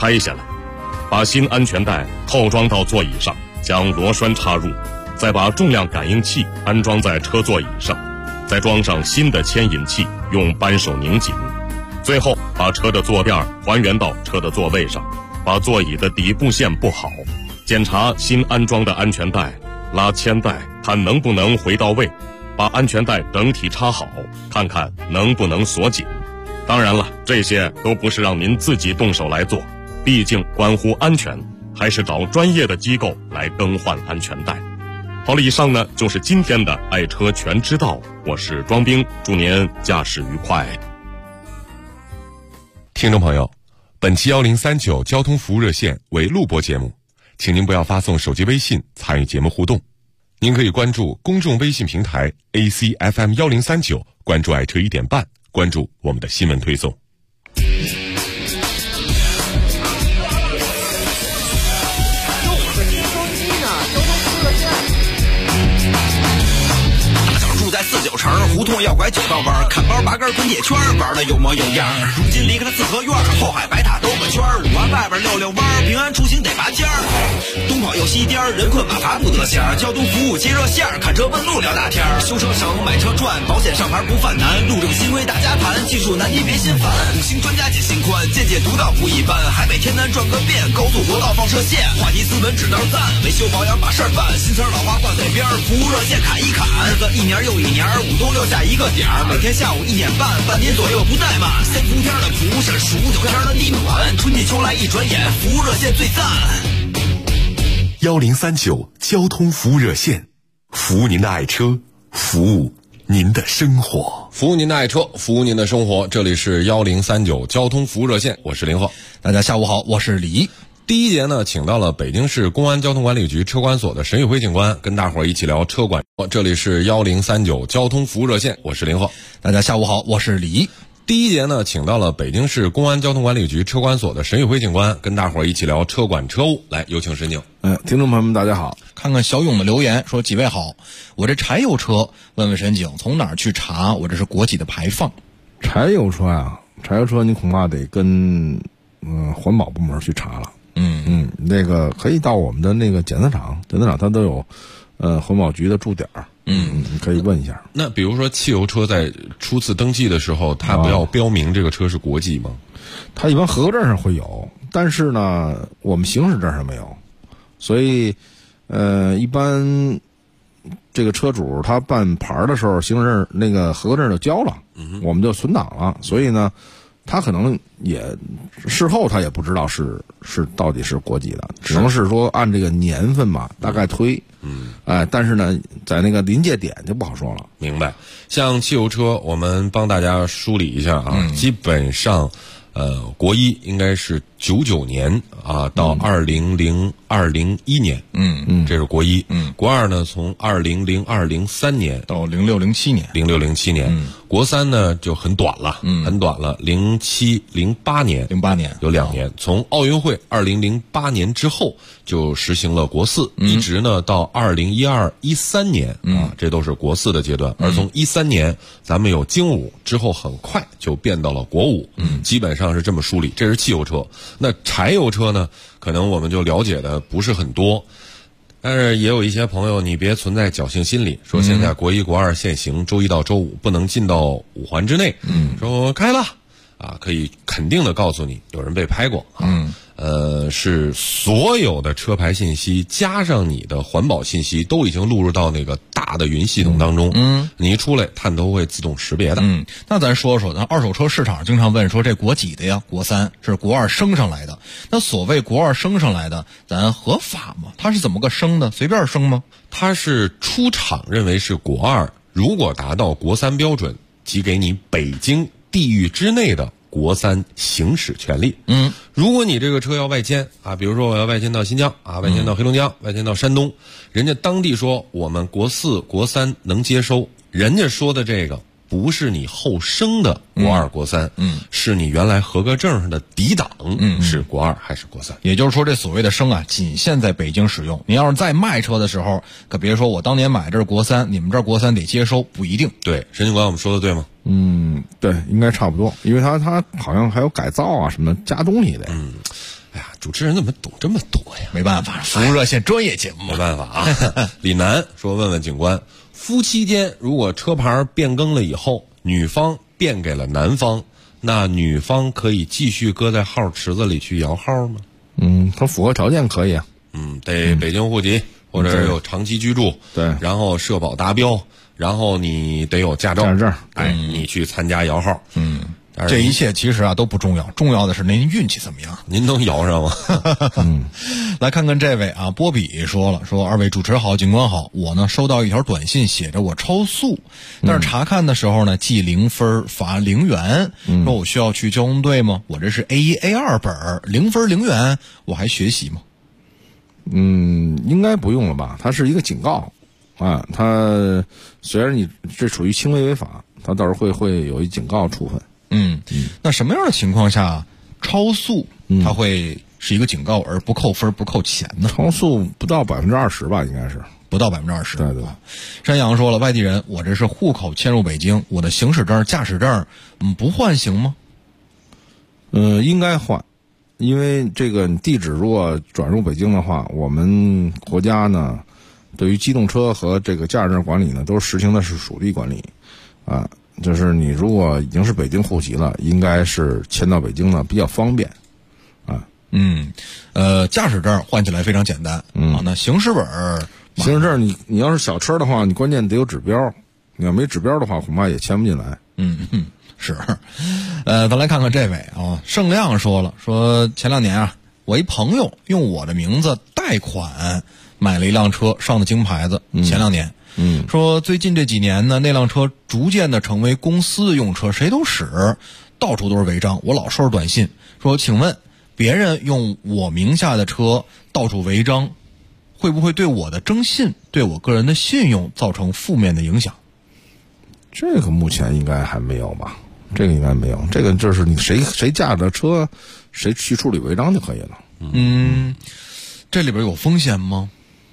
拆下来，把新安全带套装到座椅上，将螺栓插入，再把重量感应器安装在车座椅上，再装上新的牵引器，用扳手拧紧，最后把车的坐垫还原到车的座位上，把座椅的底部线布好，检查新安装的安全带，拉铅带看能不能回到位，把安全带整体插好，看看能不能锁紧。当然了，这些都不是让您自己动手来做，毕竟关乎安全，还是找专业的机构来更换安全带。好了，以上呢就是今天的爱车全知道，我是庄兵，祝您驾驶愉快。 听众朋友，本期1039交通服务热线为录播节目，请您不要发送手机微信参与节目互动。您可以关注公众微信平台 ACFM1039，关注爱车1点半，关注我们的新闻推送。 在49城胡同要拐9道弯，看包拔根滚铁圈，玩的有模有样。如今离开了四合院，后海白塔兜个圈，5环外边溜溜弯，平安出行得拔尖儿。东跑又西颠，人困马乏不得闲。交通服务接热线，看车问路聊大天。修车省，买车赚，保险上牌不犯难。路政新规大家谈，技术难题别心烦。5星专家解心宽，见解独到不一般。海北天南转个遍，高速国道放射线。话题资本指道赞，维修保养把事儿办。新词老话挂嘴边，服务热线砍一砍。日子一年又一年，5冬6夏一个点儿，每天下午1点半，半年左右不怠慢。3伏天的蒲是数9天的地暖，春季秋来一转眼，服务热线最赞。 1039交通服务热线，服务您的爱车，服务您的生活， 服务您的爱车，服务您的生活。这里是1039交通服务热线，我是林鹤。 大家下午好，我是李一。 第一节呢，请到了北京市公安交通管理局车管所的沈宇辉警官，跟大伙儿一起聊车管。这里是1039交通服务热线，我是林鹤。 大家下午好，我是李一。 第一节呢，请到了北京市公安交通管理局车管所的沈宇辉警官，跟大伙儿一起聊车管车务。来，有请沈警。 听众朋友们大家好。 看看小勇的留言说，几位好，我这柴油车问问沈警，从哪儿去查我这是国几的排放？ 柴油车啊，柴油车你恐怕得跟环保部门去查了。那个可以到我们的那个检测厂它都有环保局的驻点儿。你可以问一下。 那比如说汽油车在初次登记的时候，它不要标明这个车是国几吗？ 它一般合格证上会有，但是呢我们行驶证上没有，所以一般这个车主他办牌的时候，行驶证那个合格证就交了，我们就存档了，所以呢他可能也事后他也不知道是到底是国几的，只能是说按这个年份吧，大概推。但是呢，在那个临界点就不好说了。 明白。像汽油车，我们帮大家梳理一下啊，基本上，国一应该是99年啊到2001年，这是国一。国二呢，从2002-03年到06-07年， 国三呢就很短了，07-08年有2年。从奥运会2008年之后就实行了国四，一直呢到2012-13年这都是国四的阶段。而从13年咱们有京五之后，很快就变到了国五，基本上是这么梳理。这是汽油车。那柴油车呢，可能我们就了解的不是很多。但是也有一些朋友，你别存在侥幸心理，说现在国一国二限行，周一到周五不能进到5环之内，说开了啊，可以肯定的告诉你，有人被拍过啊。是所有的车牌信息加上你的环保信息都已经录入到那个大的云系统当中。你一出来，探头会自动识别的。 那咱说说，咱二手车市场经常问说这国几的呀？国三是国二升上来的。那所谓国二升上来的，咱合法吗？它是怎么个升的？随便升吗？ 它是出厂认为是国二，如果达到国三标准，即给你北京地域之内的国三行驶权利。如果你这个车要外迁啊，比如说我要外迁到新疆啊，外迁到黑龙江，外迁到山东，人家当地说我们国四国三能接收，人家说的这个不是你后升的国二国三，是你原来合格证上的底档，是国二还是国三。 也就是说这所谓的升啊，仅限在北京使用。你要是在卖车的时候，可别说我当年买这是国三，你们这儿国三得接收，不一定。 对，沈警官我们说的对吗？ 对，应该差不多，因为它好像还有改造啊什么加东西的。 哎呀， 主持人怎么懂这么多呀？ 没办法，服务热线专业节目没办法啊。李楠说：“问问警官，夫妻间如果车牌变更了以后，女方变给了男方，那女方可以继续搁在号池子里去摇号吗？” 他符合条件可以啊。 得北京户籍，或者有长期居住， 对， 然后社保达标，然后你得有驾照，你去参加摇号。 这一切其实啊都不重要，重要的是您运气怎么样。 您能摇上吗？ 来看看这位啊，波比说了，说二位主持好，警官好，我呢收到一条短信，写着我超速，但是查看的时候呢记0分罚0元，说我需要去交通队吗？我这是 A1 A2 本，0分0元，我还学习吗？ 应该不用了吧？它是一个警告啊，它虽然你这属于轻微违法，它到时候会有一警告处分。 那什么样的情况下超速它会是一个警告而不扣分不扣钱呢？ 超速不到20%吧，应该是不到20%。 对。 山羊说了，外地人，我这是户口迁入北京，我的行驶证、驾驶证，不换行吗？ 应该换，因为这个地址如果转入北京的话，我们国家呢，对于机动车和这个驾驶证管理呢，都实行的是属地管理，啊。就是你如果已经是北京户籍了，应该是迁到北京呢比较方便，啊， 驾驶证换起来非常简单，那行驶行驶证你要是小车的话，你关键得有指标，你要没指标的话，恐怕也迁不进来。 是，咱来看看这位啊，盛亮说了，说前2年啊，我一朋友用我的名字贷款买了一辆车，上的京牌子，前2年。说最近这几年呢，那辆车逐渐的成为公司用车，谁都使，到处都是违章。我老收着短信说，请问别人用我名下的车到处违章，会不会对我的征信、对我个人的信用造成负面的影响？ 这个目前应该还没有吧？这个应该没有，这个就是你谁驾着车，谁去处理违章就可以了。 这里边有风险吗？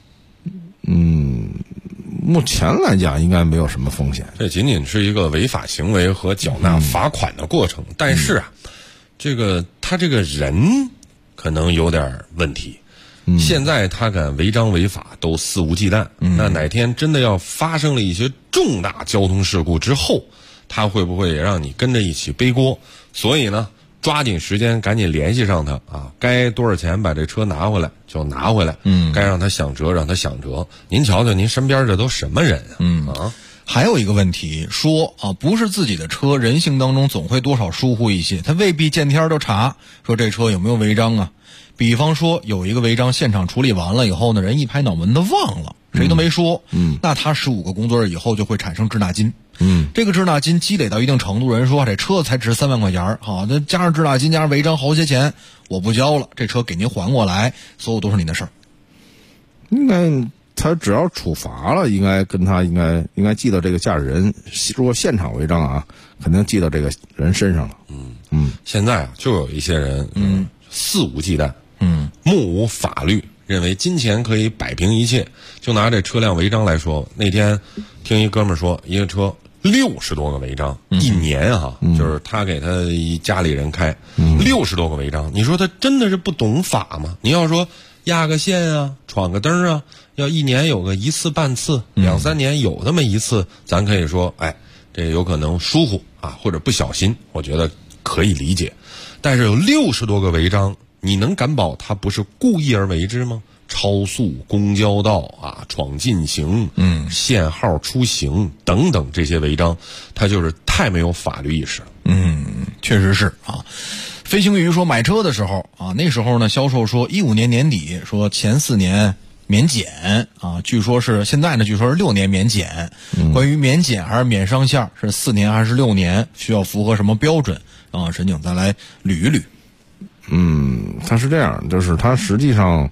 目前来讲应该没有什么风险， 这仅仅是一个违法行为和缴纳罚款的过程。但是啊，他这个人可能有点问题。现在他敢违章违法都肆无忌惮，那哪天真的要发生了一些重大交通事故之后，他会不会也让你跟着一起背锅？所以呢，抓紧时间赶紧联系上他啊！该多少钱把这车拿回来就拿回来，该让他享折让他享折。您瞧瞧，您身边这都什么人啊？ 还有一个问题说啊，不是自己的车，人性当中总会多少疏忽一些，他未必见天都查说这车有没有违章啊。比方说有一个违章现场处理完了以后呢，人一拍脑门子忘了，谁都没说，那他15个工作日以后就会产生滞纳金。这个滞纳金积累到一定程度，人说这车才值3万块钱，好，那加上滞纳金加上违章好些钱，我不交了，这车给您还过来，所有都是您的事儿。 应该他只要处罚了，应该跟他应该记到这个驾驶人，如果现场违章啊，肯定记到这个人身上了。 现在啊，就有一些人肆无忌惮，目无法律，认为金钱可以摆平一切。就拿这车辆违章来说，那天听一哥们儿说，一个车60多个违章，一年啊，就是他给他家里人开60多个违章。你说他真的是不懂法吗？你要说压个线啊，闯个灯啊，要一年有个1次半次，2、3年有那么1次，咱可以说，哎，这有可能疏忽啊，或者不小心，我觉得可以理解。但是有60多个违章，你能敢保他不是故意而为之吗？超速、公交道啊、闯禁行、限号出行等等这些违章，他就是太没有法律意识了。 确实是啊。飞行鱼说买车的时候啊，那时候呢销售说15年年底说前4年免检啊，据说是现在呢据说是6年免检。关于免检还是免上线，是4年还是6年，需要符合什么标准啊？沈警再来捋一捋。 它是这样，就是它实际上，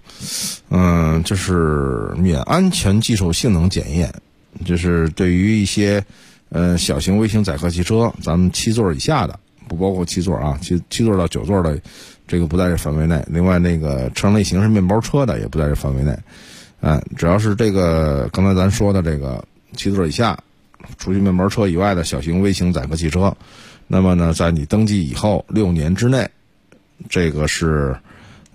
就是免安全技术性能检验，就是对于一些小型微型载客汽车，咱们7座以下的，不包括7座啊，7座到9座的，这个不在这范围内。另外那个车辆类型是面包车的，也不在这范围内。只要是这个刚才咱说的这个7座以下，除去面包车以外的小型微型载客汽车，那么呢，在你登记以后6年之内，这个是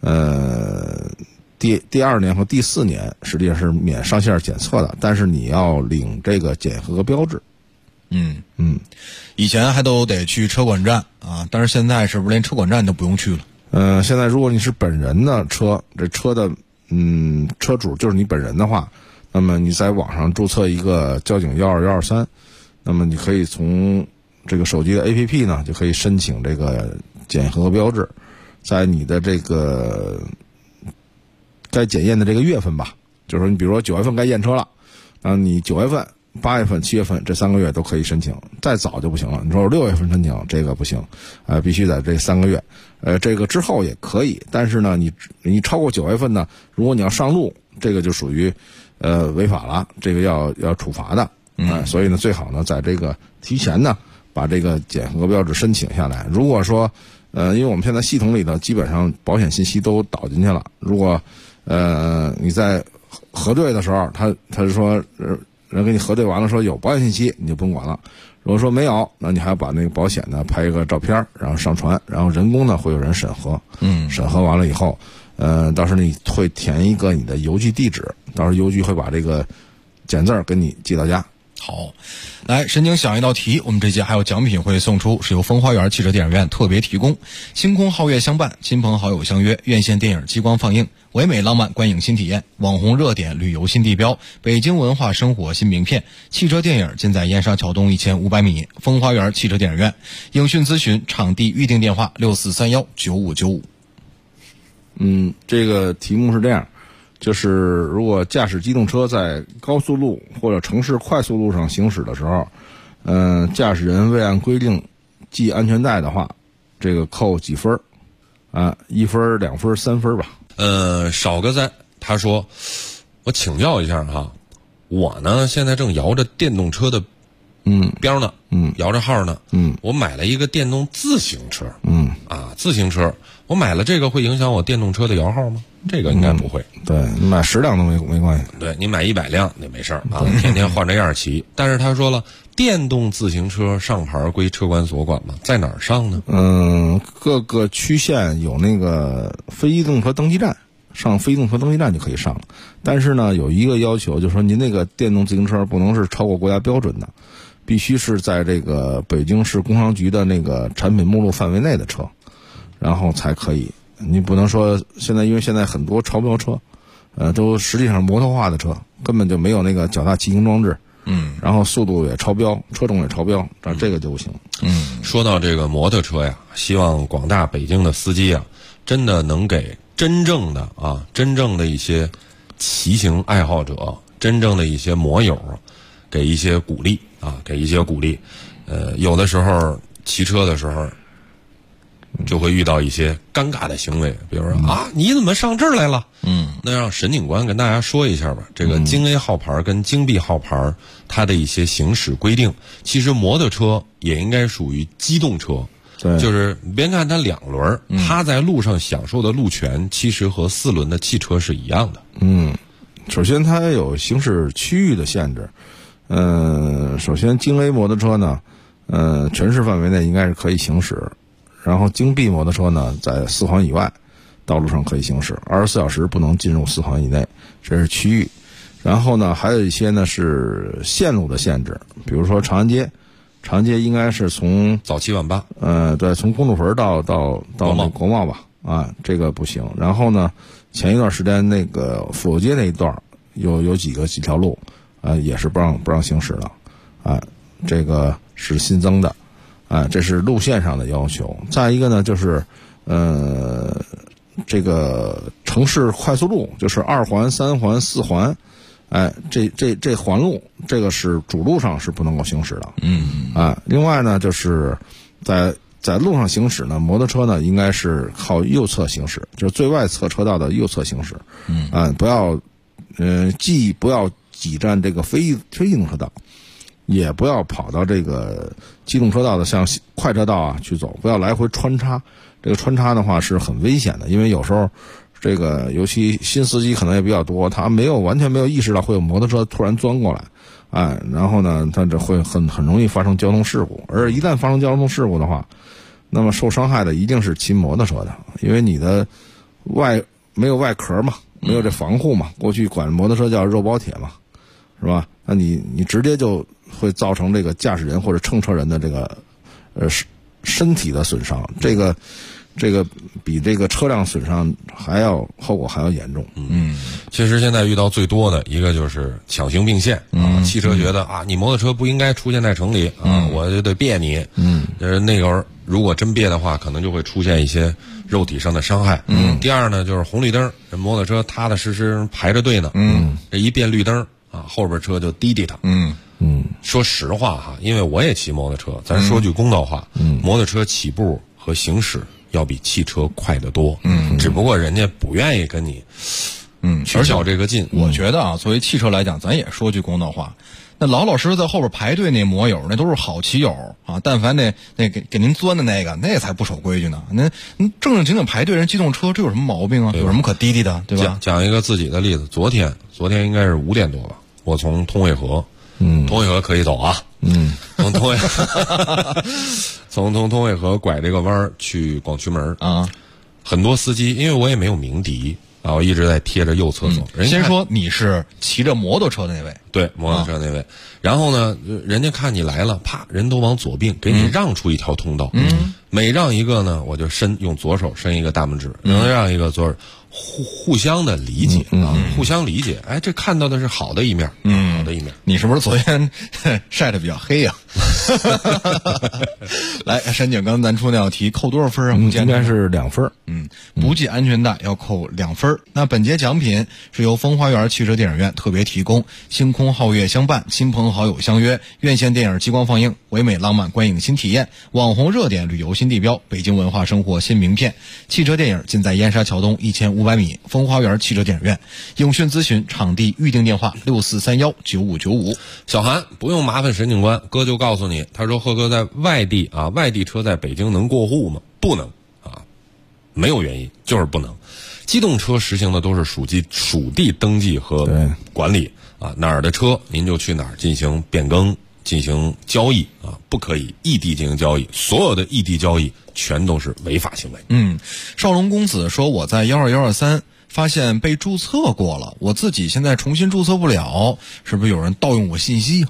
第2年和第4年实际上是免上线检测的，但是你要领这个检合格标志。 以前还都得去车管站啊，但是现在是不是连车管站都不用去了？ 现在如果你是本人的车，这车的车主就是你本人的话，那么你在网上注册一个交警12123，那么你可以从这个手机的 APP 呢就可以申请这个检合格标志，在你的这个该检验的这个月份吧，就是说你比如说9月份该验车了，你9月份、8月份、7月份这3个月都可以申请，再早就不行了。你说6月份申请这个不行，必须在这3个月，这个之后也可以，但是呢，你超过9月份呢，如果你要上路，这个就属于违法了，这个要处罚的。所以呢，最好呢在这个提前呢把这个检合格标志申请下来。如果说因为我们现在系统里头基本上保险信息都导进去了，如果你在核对的时候，他是说人给你核对完了说有保险信息，你就不用管了。如果说没有，那你还要把那个保险呢拍一个照片，然后上传，然后人工呢会有人审核。审核完了以后，到时候你会填一个你的邮寄地址，到时候邮局会把这个简字给你寄到家。 好，来，神经想一道题，我们这节还有奖品会送出，是由风花园汽车电影院特别提供。星空皓月相伴，亲朋好友相约，院线电影激光放映，唯美浪漫观影新体验，网红热点旅游新地标，北京文化生活新名片，汽车电影尽在燕莎桥东1500米，风花园汽车电影院。影讯咨询场地预订电话64319595。 这个题目是这样，就是如果驾驶机动车在高速路或者城市快速路上行驶的时候，驾驶人未按规定系安全带的话，这个扣几分？1分、2分、3分吧。 少个在，他说，我请教一下哈，我呢现在正摇着电动车的标呢，摇着号呢，我买了一个电动自行车，自行车，我买了这个会影响我电动车的摇号吗？这个应该不会。 对，你买10辆都没关系。 对，你买100辆那没事啊，天天换着样骑。但是他说了，电动自行车上牌归车管所管吗？在哪儿上呢？ 各个区县有那个非机动车登记站，上非机动车登记站就可以上了。但是呢，有一个要求，就是说您那个电动自行车不能是超过国家标准的，必须是在这个北京市工商局的那个产品目录范围内的车，然后才可以。你不能说因为现在很多超标车，都实际上摩托化的车，根本就没有那个脚踏骑行装置，然后速度也超标，车重也超标，这个就不行。 说到这个摩托车呀，希望广大北京的司机啊，真的能给真正的一些骑行爱好者，真正的一些摩友，给一些鼓励啊，给一些鼓励。有的时候骑车的时候，就会遇到一些尴尬的行为，比如说你怎么上这儿来了？那让沈警官跟大家说一下吧。这个京 A 号牌跟京 B 号牌，它的一些行驶规定，其实摩托车也应该属于机动车。 对， 就是别看它2轮，它在路上享受的路权，其实和4轮的汽车是一样的。 首先它有行驶区域的限制。首先京 A 摩托车呢，全市范围内应该是可以行驶。然后京 B 摩托车呢，在4环以外道路上可以行驶，24小时不能进入4环以内，这是区域。然后呢，还有一些呢是线路的限制，比如说长安街应该是从早7晚8， 对，从公主坟到国贸吧，这个不行。然后呢，前一段时间那个府右街那一段有几条路，也是不让行驶的，这个是新增的。这是路线上的要求。再一个呢，就是这个城市快速路，就是2环、3环、4环，这环路，这个是主路上是不能够行驶的。另外呢，就是在路上行驶呢，摩托车呢应该是靠右侧行驶，就是最外侧车道的右侧行驶。不要既不要挤占这个非机动车道，也不要跑到这个机动车道的像快车道去走，不要来回穿插。这个穿插的话是很危险的，因为有时候这个尤其新司机可能也比较多，他完全没有意识到会有摩托车突然钻过来，然后呢，他这会很容易发生交通事故。而一旦发生交通事故的话，那么受伤害的一定是骑摩托车的，因为你的没有外壳嘛，没有这防护嘛，过去管摩托车叫肉包铁嘛，是吧？那你直接就会造成这个驾驶人或者乘车人的这个身体的损伤，这个比这个车辆损伤后果还要严重。 其实现在遇到最多的一个就是强行并线啊，汽车觉得你摩托车不应该出现在城里啊，我就得别你。那个如果真别的话，可能就会出现一些肉体上的伤害。第二呢，就是红绿灯，这摩托车踏踏实实排着队呢。这一变绿灯啊，后边车就滴它。说实话哈，因为我也骑摩托车，咱说句公道话，摩托车起步和行驶要比汽车快得多。只不过人家不愿意跟你去较这个劲。 我觉得啊，作为汽车来讲，咱也说句公道话，那老实实在后边排队那摩友，那都是好骑友啊。但凡那给您钻的那才不守规矩呢。那正经排队人机动车，这有什么毛病啊？有什么可滴的，对吧？ 讲一个自己的例子，昨天应该是5点多吧，我从通惠河，通惠河可以走啊，从通惠从通惠河拐这个弯去广渠门啊，很多司机，因为我也没有鸣笛啊，我一直在贴着右侧走。 先说你是骑着摩托车的那位， 对，摩托车那位。然后呢，人家看你来了，啪，人都往左并，给你让出一条通道。每让一个呢，我就用左手伸一个大拇指，能让一个左手。互相的理解啊，互相理解。哎，这看到的是好的一面，好的一面。 你是不是昨天晒得比较黑呀？来，山警刚咱出那道题扣多少分啊？ 应该是2分。 不系安全带要扣2分。那本节奖品是由风花园汽车电影院特别提供，星空皓月相伴，亲朋好友相约，院线电影激光放映，唯美浪漫观影新体验，网红热点旅游新地标，北京文化生活新名片。汽车电影尽在燕莎桥东1500米，风花园汽车电影院。影讯咨询场地预订电话64319595。 小韩，不用麻烦沈警官，哥就告诉你，他说贺哥在外地车在北京能过户吗？不能啊，没有原因，就是不能。机动车实行的都是属地登记和管理啊，哪儿的车您就去哪儿进行变更、进行交易啊，不可以异地进行交易，所有的异地交易全都是违法行为。 少龙公子说，我在12123发现被注册过了，我自己现在重新注册不了，是不是有人盗用我信息？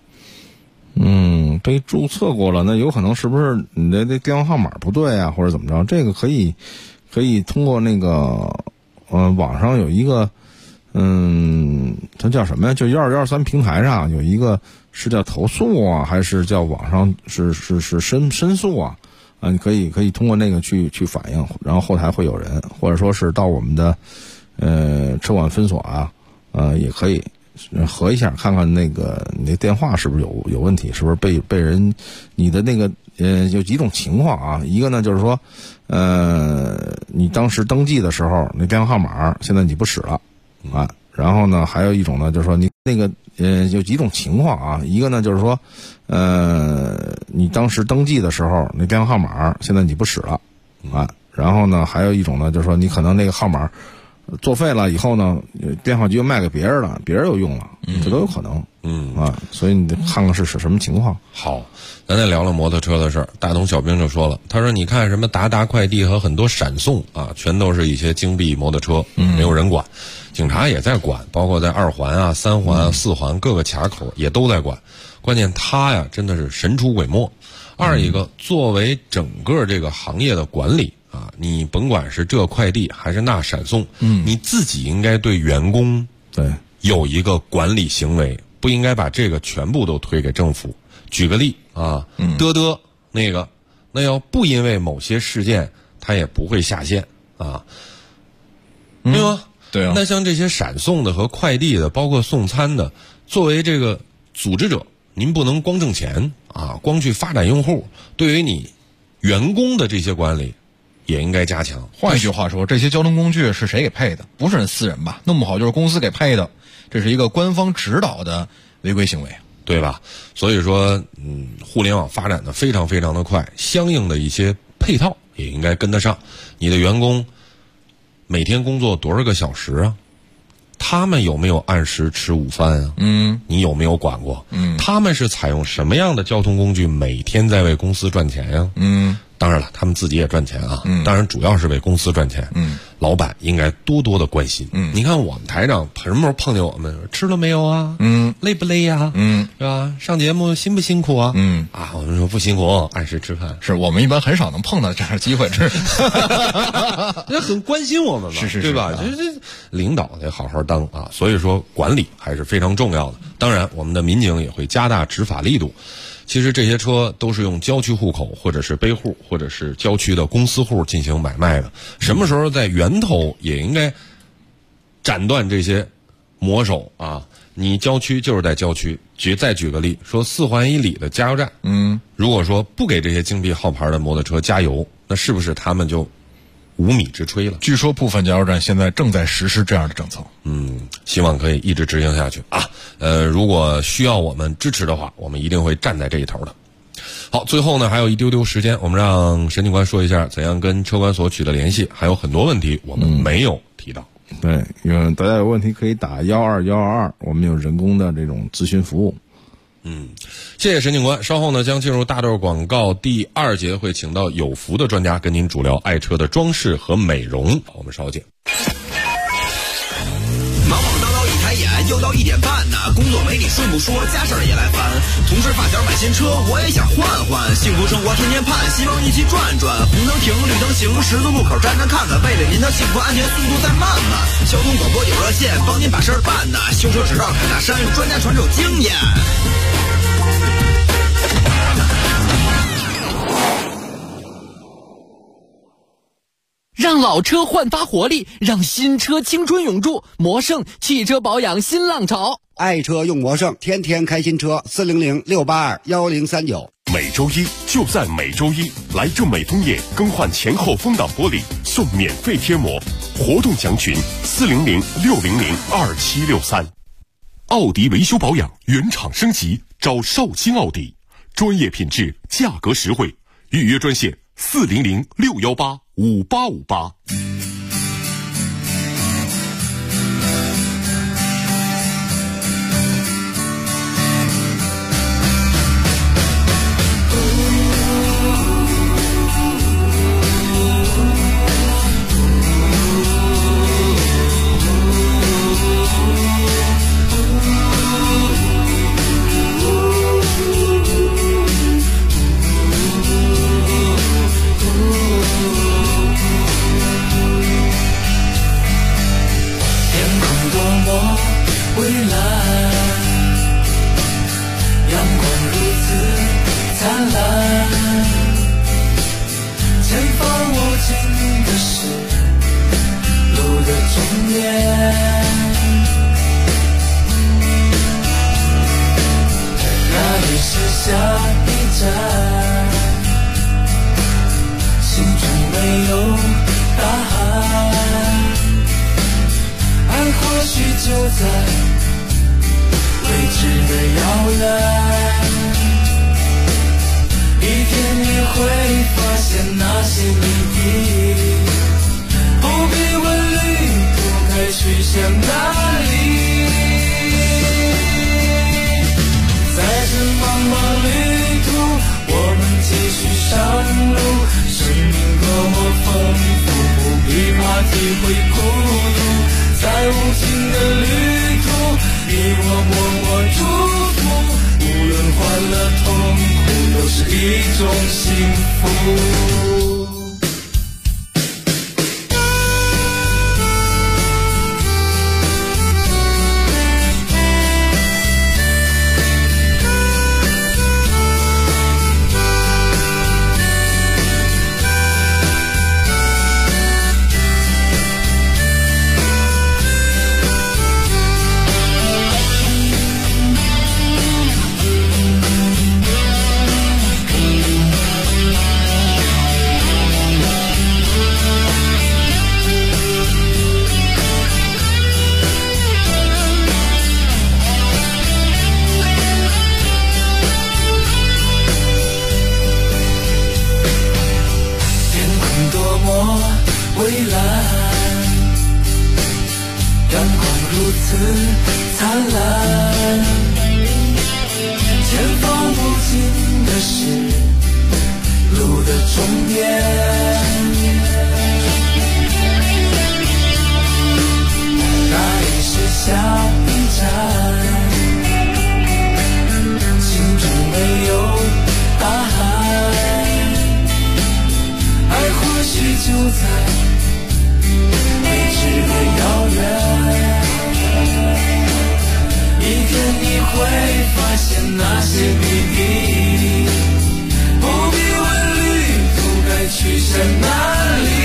被注册过了，那有可能是不是你的这电话号码不对啊，或者怎么着？这个可以通过那个网上有一个它叫什么呀？就12123平台上有一个是叫投诉啊，还是叫网上是申诉啊？你可以通过那个去反映，然后后台会有人，或者说是到我们的车管分所啊，也可以核一下，看看那个你的电话是不是有问题，是不是被人你的那个有几种情况啊？一个呢就是说你当时登记的时候那电话号码现在你不使了啊，然后呢还有一种呢就是说你那个有几种情况啊？一个呢就是说你当时登记的时候那电话号码现在你不使了啊，然后呢还有一种呢就是说你可能那个号码作废了以后呢，电话局又卖给别人了，别人又用了，这都有可能。所以你得看看是什么情况。 好，咱再聊聊摩托车的事儿。大同小兵就说了，他说你看什么达快递和很多闪送啊，全都是一些京 B 摩托车，没有人管，警察也在管，包括在2环啊、3环啊、4环各个卡口也都在管。关键他呀真的是神出鬼没。二一个，作为整个这个行业的管理啊，你甭管是这快递还是那闪送，你自己应该对员工有一个管理行为，不应该把这个全部都推给政府。举个例啊，那要不因为某些事件，他也不会下线啊，对吗？ 对啊。 那像这些闪送的和快递的，包括送餐的，作为这个组织者，您不能光挣钱啊，光去发展用户，对于你员工的这些管理也应该加强。 换一句话说，这些交通工具是谁给配的？不是人私人吧？弄不好就是公司给配的，这是一个官方指导的违规行为， 对吧？所以说，互联网发展的非常非常的快，相应的一些配套也应该跟得上。你的员工每天工作多少个小时啊？他们有没有按时吃午饭啊？你有没有管过？他们是采用什么样的交通工具每天在为公司赚钱呀？ 当然了，他们自己也赚钱啊，当然主要是为公司赚钱。老板应该多多的关心。你看我们台长什么时候碰见我们，吃了没有啊？累不累呀？是吧？上节目辛不辛苦啊？我们说不辛苦，按时吃饭。 是我们一般很少能碰到这样的机会，这很关心我们嘛， 是对吧？这领导得好好当啊，所以说管理还是非常重要的。当然，我们的民警也会加大执法力度。其实这些车都是用郊区户口或者是背户或者是郊区的公司户进行买卖的，什么时候在源头也应该斩断这些魔手啊！你郊区就是在郊区，再举个例，说4环以里的加油站，如果说不给这些京 B 号牌的摩托车加油，那是不是他们就无米之炊了？ 据说部分加油站现在正在实施这样的政策。 希望可以一直执行下去啊。如果需要我们支持的话，我们一定会站在这一头的。好，最后呢还有一丢丢时间，我们让沈警官说一下怎样跟车管所取得联系，还有很多问题我们没有提到。 对，因为大家有问题可以打12122，我们有人工的这种咨询服务。 谢谢沈警官。稍后呢将进入大豆广告第2节，会请到有福的专家跟您主聊爱车的装饰和美容。我们稍见。 忙忙叨叨一抬眼，又到1点半呢。工作没你顺不说，家事儿也来烦。同事发小买新车，我也想换换。幸福生活天天盼，希望一起转转。红灯停，绿灯行，十字路口站站看看。为了您的幸福安全，速度再慢慢。交通广播有热线，帮您把事儿办呢。修车只绕凯大山，专家传授经验。 让老车焕发活力，让新车青春永驻。魔圣汽车保养新浪潮， 爱车用魔圣，天天开新车。400-682-1039。 每周一就在每周一，来正美枫叶更换前后风挡玻璃，送免费贴膜。活动详询400-600-2763。奥迪维修保养原厂升级，找绍兴奥迪，专业品质，价格实惠。预约专线400-618-5858。 路的终点。哪里是下一站？心中没有答案，爱或许就在未知的遥远。一天你会发现那些谜底，不必问旅途该去向哪里。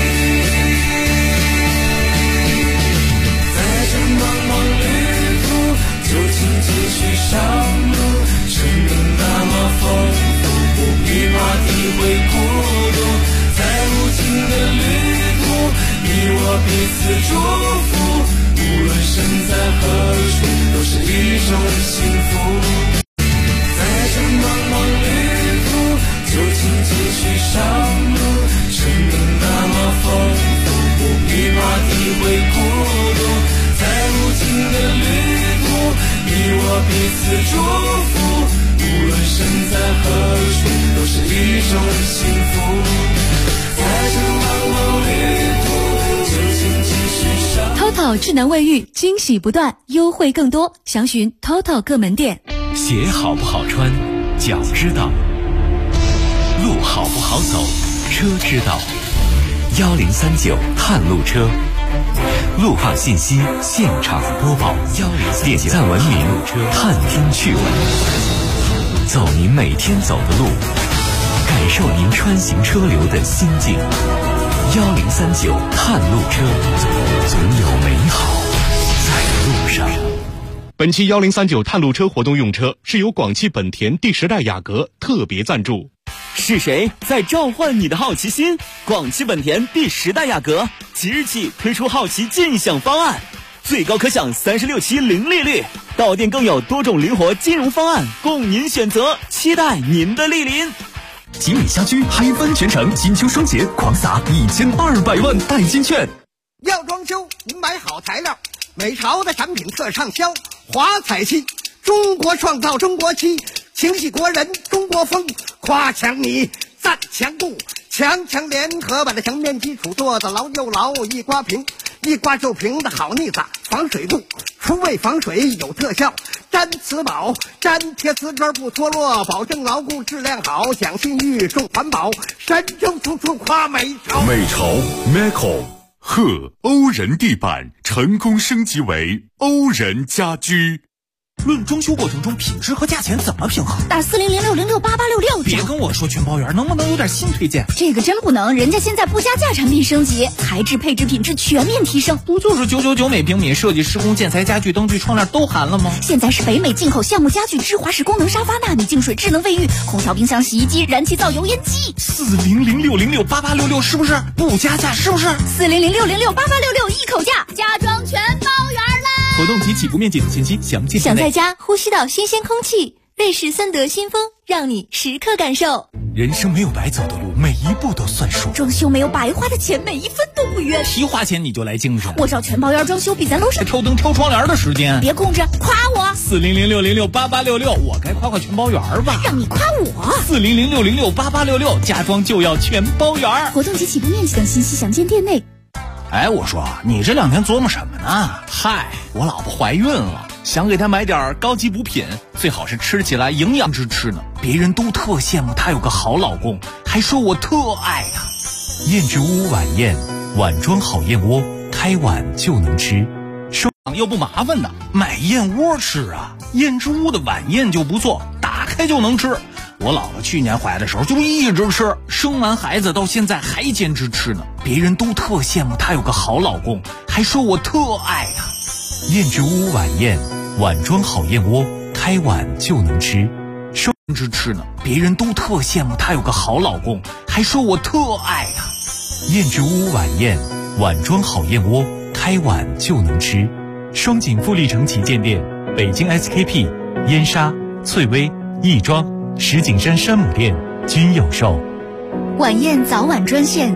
在这茫茫旅途，就请继续上路，生命那么丰富，不必怕体会孤独。在无尽的旅途，你我彼此祝福，无论身在何处，都是一种幸福。在这茫茫旅途，就请继续上路，生命那么丰富，不必怕体会孤独。在无尽的旅途，你我彼此祝福，无论身在何处，都是一种幸福。在这茫茫旅途，就请继续上路。 TOTO 智能卫浴，惊喜不断，优惠更多，详询 TOTO 各门店。 鞋好不好穿，脚知道；路好不好走，车知道。1039探路车，路况信息现场播报，点赞闻名，探听趣闻，走您每天走的路，感受您穿行车流的心境。1039探路车，总有美好在路上。 本期1039探路车活动用车是由广汽本田第10代雅阁特别赞助。 是谁在召唤你的好奇心？广汽本田第10代雅阁即日起推出好奇尽享方案，最高可享36期零利率，到店更有多种灵活金融方案供您选择，期待您的莅临。 吉米家居海帆全城金秋双节狂撒1200万代金券。 要装修，您买好材料，美潮的产品特畅销，华彩漆，中国创造中国漆，情系国人中国风，夸墙你赞墙布，强联合把这墙面基础做得牢又牢，一刮平一刮就平的好腻子，防水布，除味防水有特效，粘瓷宝，粘贴瓷砖不脱落，保证牢固质量好，讲信誉重环保，神州处处夸美潮。 美潮 Meco 贺欧人地板成功升级为欧人家居。 论装修过程中品质和价钱怎么平衡？ 打4006068866。 别跟我说全包圆，能不能有点新推荐？ 这个真不能，人家现在不加价产品升级，材质配置品质全面提升。 不就是999每平米，设计施工建材家具灯具窗帘都含了吗？ 现在是北美进口橡木家具、芝华士功能沙发、纳米净水、智能卫浴、空调、冰箱、洗衣机、燃气灶、油烟机。 4006068866是不是不加价？是不是 4006068866一口价，家装全包圆啦！ 活动及起步面积等信息详见想在家呼吸到新鲜空气，瑞士森德新风让你时刻感受。 人生没有白走的路，每一步都算数。 装修没有白花的钱，每一分都不冤。 提花钱你就来精神， 我找全包圆装修比咱楼上挑灯挑窗帘的时间。 别空着，夸我。 4006068866，我该夸全包圆吧？ 让你夸我。 4006068866，家装就要全包圆。 活动及起步面积等信息详见店内。 哎，我说你这2天琢磨什么呢？嗨，我老婆怀孕了，想给她买点高级补品，最好是吃起来营养吃呢。别人都特羡慕她有个好老公，还说我特爱她。燕之屋晚宴，碗装好燕窝，开碗就能吃，生又不麻烦的，买燕窝吃啊。燕之屋的晚宴就不错，打开就能吃。我姥姥去年怀的时候就一直吃，生完孩子到现在还坚持吃呢。别人都特羡慕她有个好老公，还说我特爱她。燕之屋晚宴，碗装好燕窝，开碗就能吃，生吃呢。别人都特羡慕她有个好老公，还说我特爱她。燕之屋晚宴，碗装好燕窝，开碗就能吃。双井富力城旗舰店、北京 SKP、燕莎、翠微、亦庄、石景山山姆店均有售。 晚宴早晚专线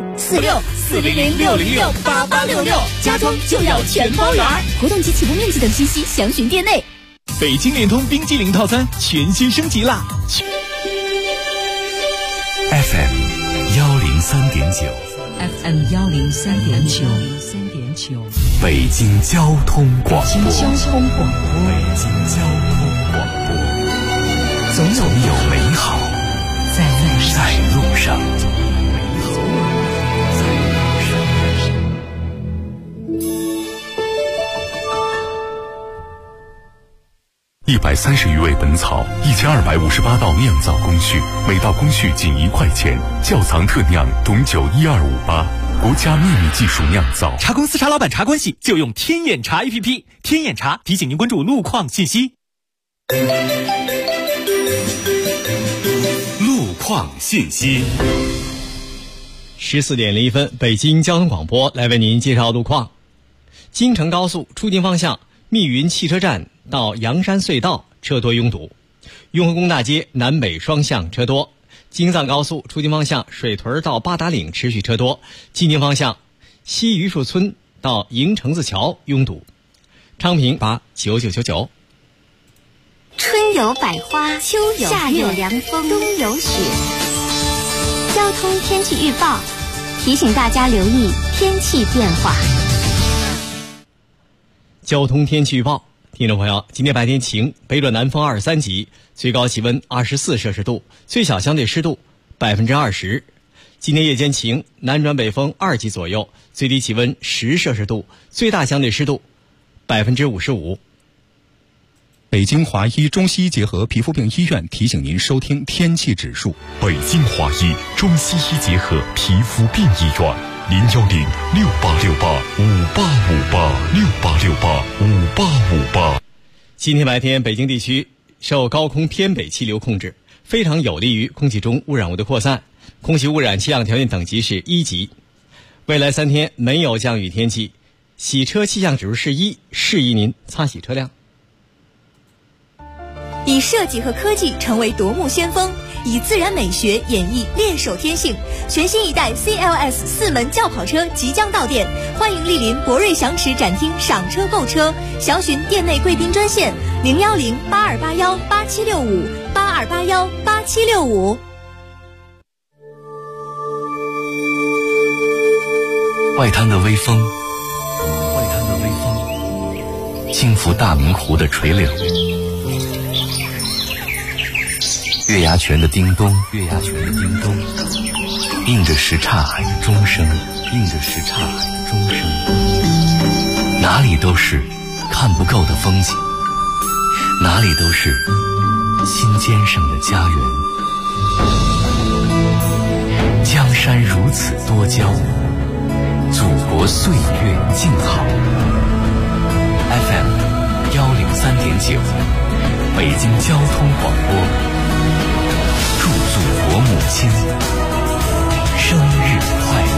464006068866，家装就要全包圆。活动及起步面积等信息详询店内。 北京联通冰激凌套餐全新升级啦！ FM FM 103.9，北京交通广播，总有美好在路上。130余味本草，1258道酿造工序，每道工序仅1块钱。窖藏特酿董酒12588，国家秘密技术酿造。 茶公司茶老板茶关系就用天眼茶 APP， 天眼茶提醒您关注路况信息。 路况信息。 14点01分，北京交通广播来为您介绍路况。京承高速出京方向密云汽车站到阳山隧道车多拥堵，雍和宫大街南北双向车多。京藏高速出京方向水屯到八达岭持续车多，进京方向西榆树村到营城子桥拥堵。昌平89999。 春有百花，秋有夏有凉风，冬有雪。交通天气预报提醒大家留意天气变化。 交通天气预报，听众朋友，今天白天晴，北转南风23级，最高气温24摄氏度，最小相对湿度20%。今天夜间晴，南转北风2级左右，最低气温10摄氏度，最大相对湿度55%。 北京华医中西医结合皮肤病医院提醒您收听天气指数。 北京华医中西医结合皮肤病医院，0106868586868685858。 今天白天，北京地区受高空偏北气流控制，非常有利于空气中污染物的扩散，空气污染气象条件等级是1级。未来3天没有降雨天气，洗车气象指数是1，适宜您擦洗车辆。 以设计和科技成为夺目先锋，以自然美学演绎猎手天性。全新一代 CLS 4门轿跑车即将到店，欢迎莅临博瑞祥驰展厅赏车购车，详询店内贵宾专线010-8281-8765，8281-8765。 外滩的微风，轻拂大明湖的垂柳。月牙泉的叮咚，映着什刹海的钟声，哪里都是看不够的风景，哪里都是心尖上的家园。江山如此多娇，祖国岁月静好。FM 103.9，北京交通广播。祝祖国母亲生日快乐！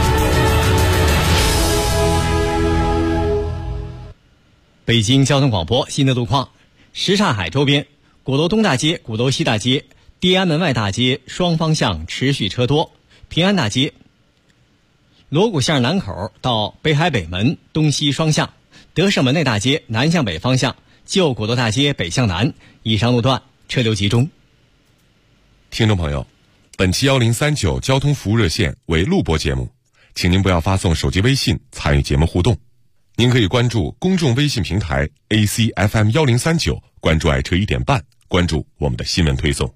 北京交通广播新的路况：什刹海周边，鼓楼东大街、鼓楼西大街、地安门外大街双方向持续车多；平安大街、锣鼓巷南口到北海北门东西双向；德胜门内大街南向北方向，旧鼓楼大街北向南以上路段车流集中。 听众朋友，本期1039交通服务热线为录播节目，请您不要发送手机微信参与节目互动。您可以关注公众微信平台 ACFM 1039，关注爱车1点半，关注我们的新闻推送。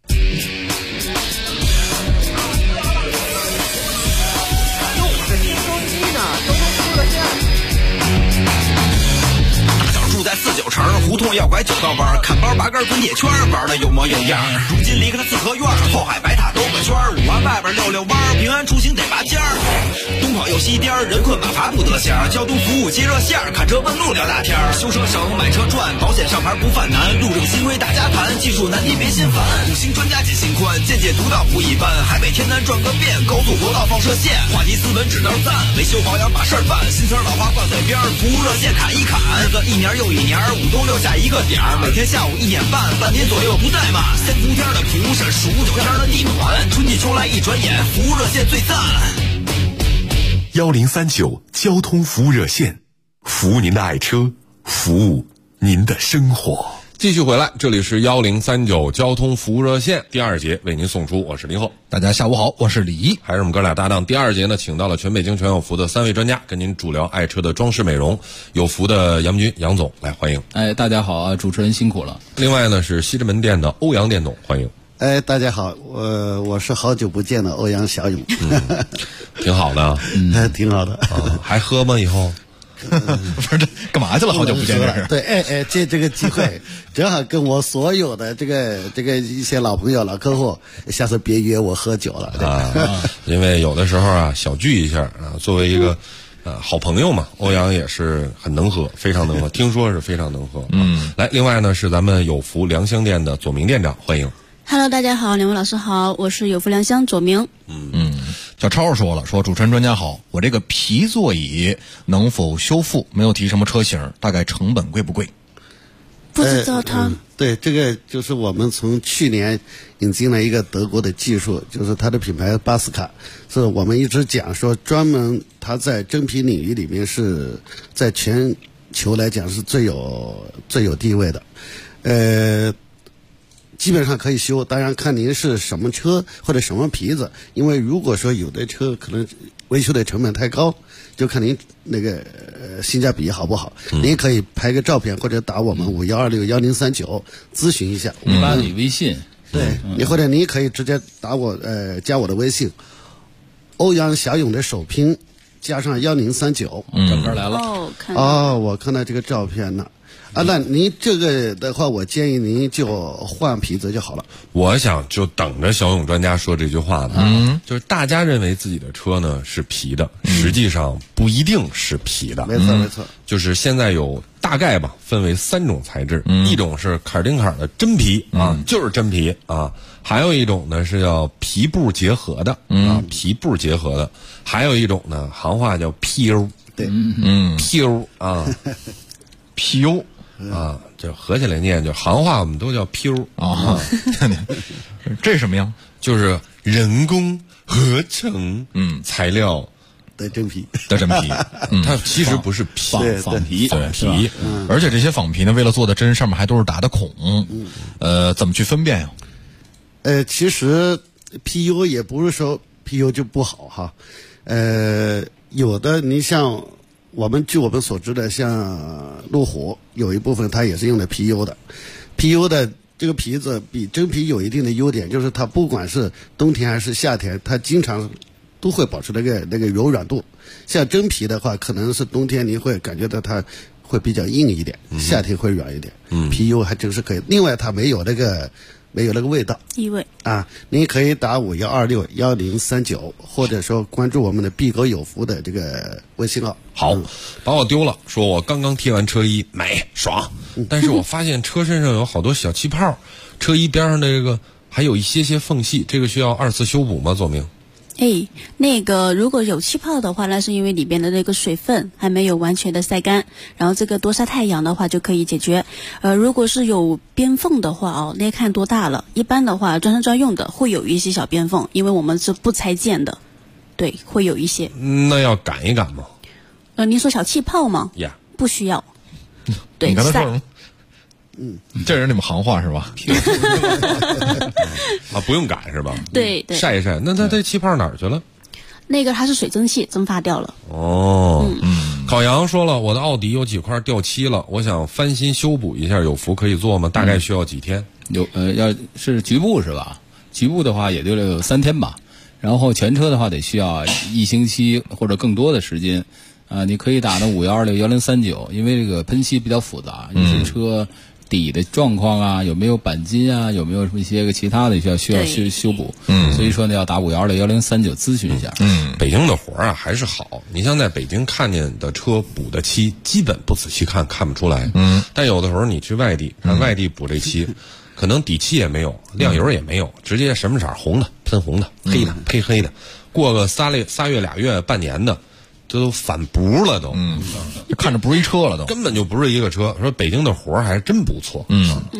49城胡同要拐9道弯，看包拔根滚铁圈，玩的有模有样。如今离开了四合院，后海白塔兜个圈，5环外边溜溜弯，平安出行得拔尖儿。东跑右西颠，人困马乏不得闲。交通服务接热线，看车问路聊大天。修车省，买车赚，保险上牌不犯难。路政新规大家谈，技术难题别心烦。5星专家解心宽，见解独到不一般。海北天南转个遍，高速国道放射线，话题斯文指道赞，维修保养把事儿办。新词老话挂嘴边，服务热线砍一砍。日子一年又一年，5东6下一个点儿，每天下午1点半，半天左右不怠慢。先伏天的普审，15、9天的地暖，春季秋来一转眼，服务热线最赞。 1039交通服务热线，服务您的爱车，服务您的生活。 继续回来，这里是1039交通服务热线第二节，为您送出，我是林后。 大家下午好，我是李毅， 还是我们哥俩搭档。第二节呢，请到了全北京全有福的3位专家，跟您主聊爱车的装饰美容。有福的杨军杨总来欢迎。 大家好啊，主持人辛苦了。 另外呢是西直门店的欧阳店董，欢迎。 大家好，我是好久不见的欧阳小勇， 挺好的， 挺好的。 还喝吗？以后？ 不是这干嘛去了？好久不见这是。 对，借这个机会，正好跟我所有的这个一些老朋友、老客户，下次别约我喝酒了啊。因为有的时候啊，小聚一下啊，作为一个好朋友嘛，欧阳也是很能喝，非常能喝，听说是非常能喝。来，另外呢是咱们有福良乡店的左明店长，欢迎。 Hello， 大家好，两位老师好，我是有福良乡左明。 小超说了，说主持人专家好，我这个皮座椅能否修复？没有提什么车型，大概成本贵不贵？ 不知道他。 对，这个就是我们从去年引进了一个德国的技术，就是它的品牌巴斯卡，是我们一直讲说专门它在真皮领域里面是在全球来讲是最有地位的。基本上可以修，当然看您是什么车或者什么皮子，因为如果说有的车可能维修的成本太高，就看您那个性价比好不好。您可以拍个照片或者打我们51261039咨询一下。 我发你微信。 对，你或者你可以直接打我加我的微信，欧阳小勇的首拼加上1039。 照片来了。 我看到这个照片了。那您这个的话，我建议您就换皮子就好了。 我想就等着小勇专家说这句话呢。就是大家认为自己的车呢是皮的，实际上不一定是皮的。 没错没错。 就是现在有大概吧，分为3种材质，一种是坎丁坎的真皮啊，就是真皮啊；还有一种呢是叫皮布结合的啊，皮布结合的；还有一种呢，行话叫 PU， 对 ，PU 啊，PU。就合起来念，就行话我们都叫 PU 啊。 这什么呀？ 就是人工合成材料的真皮它其实不是皮， 仿皮， 仿皮。而且这些仿皮呢，为了做的真，上面还都是打的孔。怎么去分辨呀？ 其实 PU 也不是说 PU 就不好哈。有的你像。据我们所知的，像路虎有一部分它也是用的 PU 的，PU 的这个皮子比真皮有一定的优点，就是它不管是冬天还是夏天，它经常都会保持那个柔软度。像真皮的话，可能是冬天你会感觉到它会比较硬一点，夏天会软一点。PU 还真是可以。另外，它没有那个味道。 异味啊，您可以打51261039，或者说关注我们的碧狗有福的这个微信号。 好，把我丢了，说我刚刚贴完车衣，美爽，但是我发现车身上有好多小气泡，车衣边上的这个还有一些缝隙，这个需要2次修补吗？左明？ 那个如果有气泡的话，那是因为里边的那个水分还没有完全的晒干，然后这个多晒太阳的话就可以解决。如果是有边缝的话那看多大了。一般的话，专车专用的会有一些小边缝，因为我们是不拆件的，对，会有一些。 那要赶一赶吗？ 您说小气泡吗？不需要。对， 你刚才说什么？这是你们行话是吧？ 不用赶是吧？ 对， 晒一晒。那它这气泡哪儿去了？ 那个它是水蒸气蒸发掉了。 烤羊说了，我的奥迪有几块掉漆了，我想翻新修补一下，有福可以做吗？大概需要几天？ 要是局部是吧？局部的话也就3天吧，然后全车的话得需要1星期或者更多的时间。你可以打到51261039，因为这个喷漆比较复杂，有些车底的状况啊，有没有钣金啊，有没有一些个其他的需要修补。所以说呢，要打51261039咨询一下。 北京的活啊还是好，你像在北京看见的车补的漆，基本不仔细看不出来。但有的时候你去外地，看外地补这漆，可能底漆也没有，亮油也没有，直接什么色红的喷红的，黑的配黑的，过个仨月俩月半年的。这都反不了都， 就看着不是一车了都， 根本就不是一个车。说北京的活儿还真不错。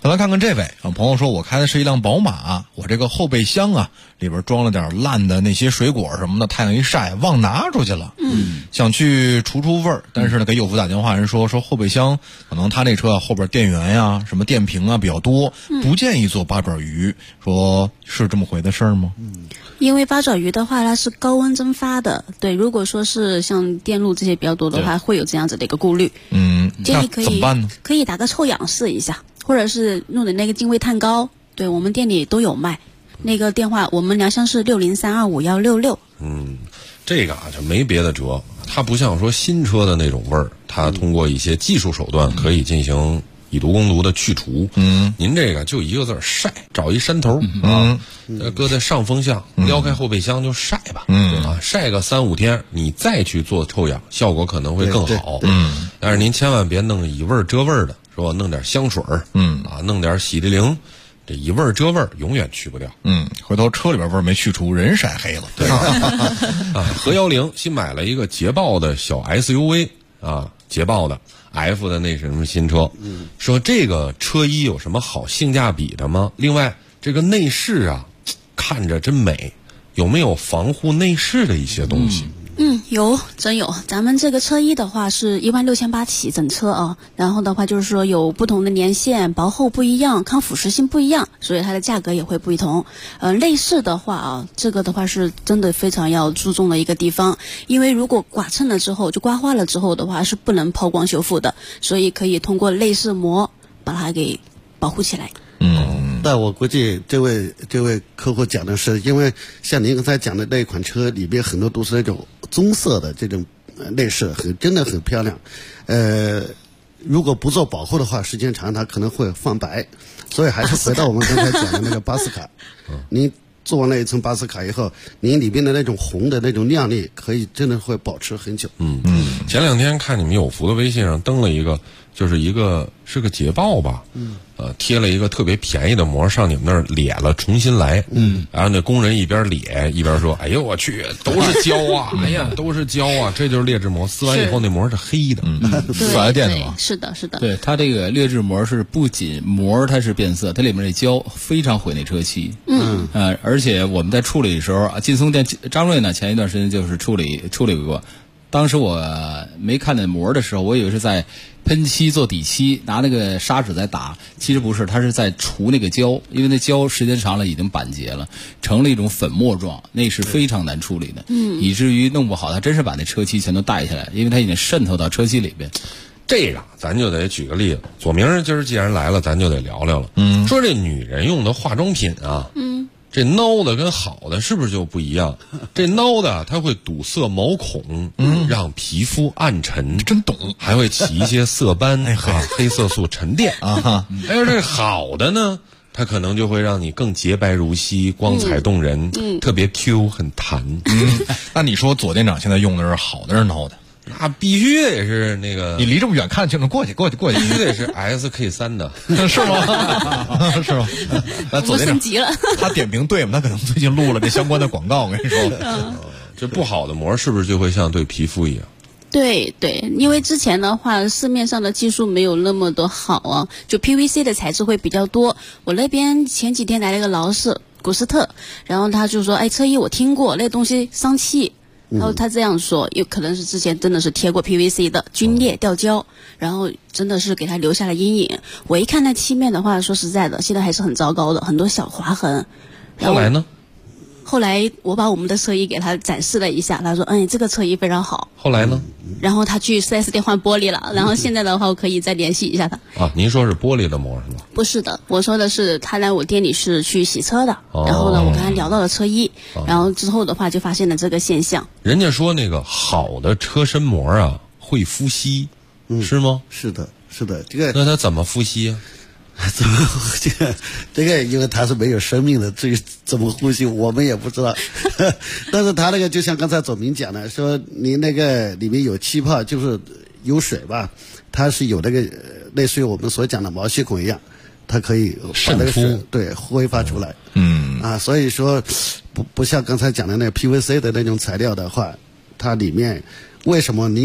咱来看看这位朋友说，我开的是一辆宝马，我这个后备箱啊里边装了点烂的那些水果什么的，太阳一晒忘拿出去了，想去除味儿，但是呢给有福打电话，人说后备箱可能他那车后边电源呀什么电瓶啊比较多，不建议做八爪鱼，说是这么回的事儿吗？ 因为八爪鱼的话它是高温蒸发的，对，如果说是像电路这些比较多的话，会有这样子的一个顾虑。建议可以怎么办呢？ 可以打个臭氧试一下，或者是弄点那个净微碳膏，对，我们店里都有卖。那个电话我们良乡是60325166。 这个就没别的辙，它不像说新车的那种味儿，它通过一些技术手段可以进行以毒攻毒的去除。您这个就一个字晒，找一山头搁在上风向，撩开后备箱就晒吧。晒个3-5天，你再去做臭氧，效果可能会更好。但是您千万别弄以味儿遮味儿的，是吧？弄点香水儿，弄点洗涤灵。这以味儿遮味儿，永远去不掉。 回头车里边味儿没去除，人晒黑了。 对何10新买了一个捷豹的小 SUV 啊，捷豹的 F 的那什么新车，说这个车衣有什么好性价比的吗？另外这个内饰啊，看着真美，有没有防护内饰的一些东西？ 有，真有。咱们这个车衣的话是16800起整车啊，然后的话就是说有不同的年限，薄厚不一样，抗腐蚀性不一样，所以它的价格也会不同。内饰的话啊，这个的话是真的非常要注重的一个地方，因为如果刮蹭了之后，就刮花了之后的话是不能抛光修复的，所以可以通过内饰膜把它给保护起来。 但我估计这位客户讲的是，因为像您刚才讲的那一款车里边很多都是那种棕色的这种内饰，真的很漂亮。如果不做保护的话，时间长它可能会泛白。所以还是回到我们刚才讲的那个巴斯卡，您做完了一层巴斯卡以后，您里边的那种红的那种亮丽，可以真的会保持很久。 前2天看你们有福的微信上登了一个，就是是个捷豹吧，贴了一个特别便宜的膜上你们那儿咧了重新来，然后那工人一边咧一边说：“哎呦我去，都是胶啊！哎呀，都是胶啊！这就是劣质膜，撕完以后那膜是黑的。” 4S店的嘛， 是的，是的。 对，它这个劣质膜是不仅膜它是变色，它里面的胶非常毁内车漆。而且我们在处理的时候啊，劲松店张瑞呢前一段时间就是处理过。当时我没看见膜的时候，我以为是在喷漆做底漆，拿那个砂纸在打，其实不是，它是在除那个胶，因为那胶时间长了已经板结了，成了一种粉末状，那是非常难处理的，以至于弄不好，它真是把那车漆全都带下来，因为它已经渗透到车漆里边。 这个咱就得举个例子，左明今儿既然来了，咱就得聊聊了。说这女人用的化妆品啊，这孬的跟好的是不是就不一样？这孬的它会堵塞毛孔，让皮肤暗沉， 真懂， 还会起一些色斑黑色素沉淀啊。还有这好的呢，它可能就会让你更洁白如昔，光彩动人，特别 Q 很弹。 那你说左店长现在用的是好的是孬的？ 那必须得是那个， 你离这么远看清楚，过去， 必须得是 SK3 的， 是吗？是吗？那左店长他点评对吗？他可能最近录了这相关的广告，我跟你说， 这不好的膜是不是就会像对皮肤一样？ 对，因为之前的话，市面上的技术没有那么的好啊，就 PVC 的材质会比较多。我那边前几天来了一个劳斯古斯特，然后他就说：“哎，车衣我听过，那东西伤气。”然后他这样说，有可能是之前真的是贴过 PVC 的，皲裂掉胶，然后真的是给他留下了阴影。我一看那漆面的话，说实在的，现在还是很糟糕的，很多小划痕。 后来呢？ 后来我把我们的车衣给他展示了一下，他说：“这个车衣非常好。” 后来呢？ 然后他去 4S 店换玻璃了，然后现在的话我可以再联系一下他。 您说是玻璃的膜是吧？ 不是的，我说的是他来我店里是去洗车的，然后呢我跟他聊到了车衣，然后之后的话就发现了这个现象。 人家说那个好的车身膜啊会呼吸，是吗？ 是的，这个那它怎么呼吸啊？ 怎么这个因为它是没有生命的，至于怎么呼吸我们也不知道。但是它那个就像刚才左明讲的，说你那个里面有气泡，就是有水吧，它是有那个类似于我们所讲的毛细孔一样，它可以把那个水挥发出来。所以说不像刚才讲的那个 PVC 的那种材料的话，它里面为什么你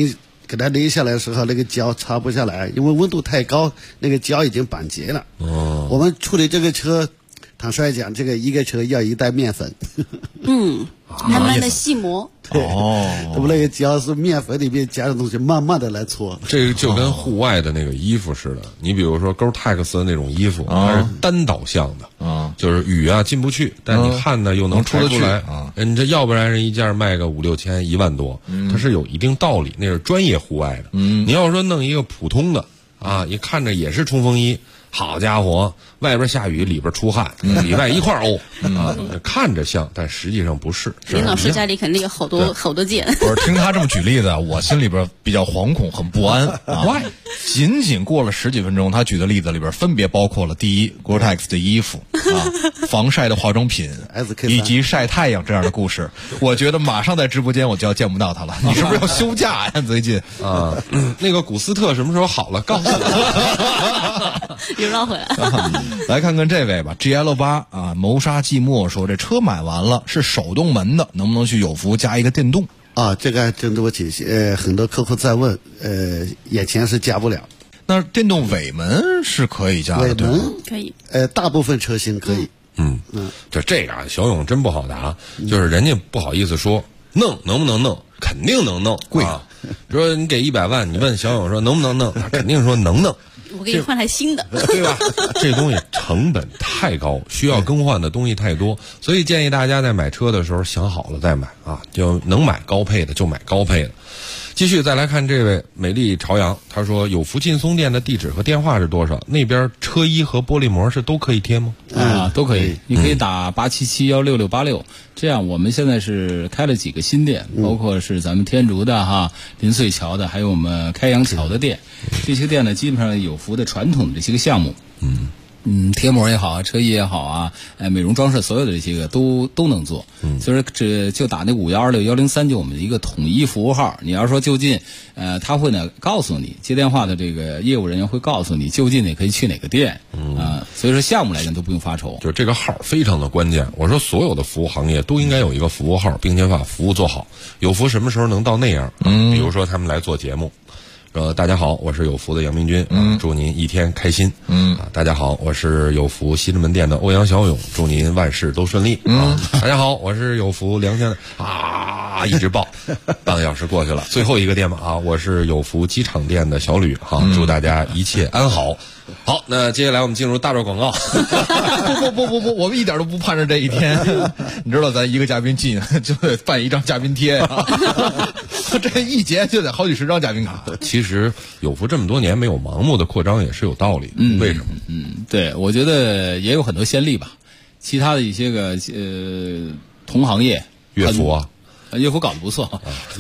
给它勒下来的时候，那个胶擦不下来，因为温度太高，那个胶已经板结了。我们处理这个车，坦率讲，这个一个车要1袋面粉。 慢慢的细磨。 我们那个胶是面粉里面加的东西，慢慢的来搓。 这个就跟户外的那个衣服似的，你比如说 Gore-Tex 的那种衣服，它是单导向的，就是雨啊进不去，但你汗呢又能出得来。你这要不然人一件卖个5、6千，1万多，它是有一定道理，那是专业户外的。你要说弄一个普通的啊，一看着也是冲锋衣。好家伙，外边下雨，里边出汗，里外一块沤啊！看着像，但实际上不是。 林老师家里肯定有好多件。 不是，听他这么举例子，我心里边比较惶恐，很不安啊。仅仅过了10几分钟，他举的例子里边分别包括了：第一 ，Gore-Tex 的衣服啊，防晒的化妆品，以及晒太阳这样的故事。我觉得马上在直播间我就要见不到他了。你是不是要休假呀？最近啊，那个古斯特什么时候好了？告诉我。 又绕回来。 来看看这位吧 ，GL8 啊，谋杀寂寞说这车买完了是手动门的，能不能去有福加一个电动？ 啊，这个还真对不起，很多客户在问，眼前是加不了。 那电动尾门是可以加的， 尾门可以， 大部分车型可以。 就这个啊，小勇真不好答，就是人家不好意思说弄能不能弄，肯定能弄，贵啊。说你给100万，你问小勇说能不能弄，他肯定说能弄。 我给你换台新的， 对吧？这东西成本太高，需要更换的东西太多，所以建议大家在买车的时候想好了再买啊，就能买高配的就买高配的。继续再来看这位美丽朝阳，他说有福劲松店的地址和电话是多少？那边车衣和玻璃膜是都可以贴吗？ 都可以，你可以打877-16686。这样，我们现在是开了几个新店，包括是咱们天竺的林穗桥的，还有我们开阳桥的店。这些店呢，基本上有福的传统的这些个项目。贴膜也好啊，车衣也好啊，美容装饰所有的这些个都能做。所以说这就打那5126103就我们的一个统一服务号。你要说就近，他会呢告诉你，接电话的这个业务人员会告诉你就近你可以去哪个店所以说项目来讲都不用发愁。 就是这个号非常的关键。我说所有的服务行业都应该有一个服务号，并且把服务做好。有福什么时候能到那样？比如说他们来做节目。大家好，我是有福的杨明军，祝您一天开心。大家好，我是有福西直门店的欧阳小勇，祝您万事都顺利。大家好，我是有福良先生一直报，半个小时过去了，最后一个店吧我是有福机场店的小吕祝大家一切安好。好，那接下来我们进入大段广告。 不，我们一点都不盼着这一天。你知道，咱一个嘉宾进就得办一张嘉宾贴呀，这一节就得好几十张嘉宾卡。 其实有福这么多年没有盲目的扩张也是有道理的。为什么？ 对，我觉得也有很多先例吧。其他的一些个同行业， 乐福啊。 乐福搞得不错，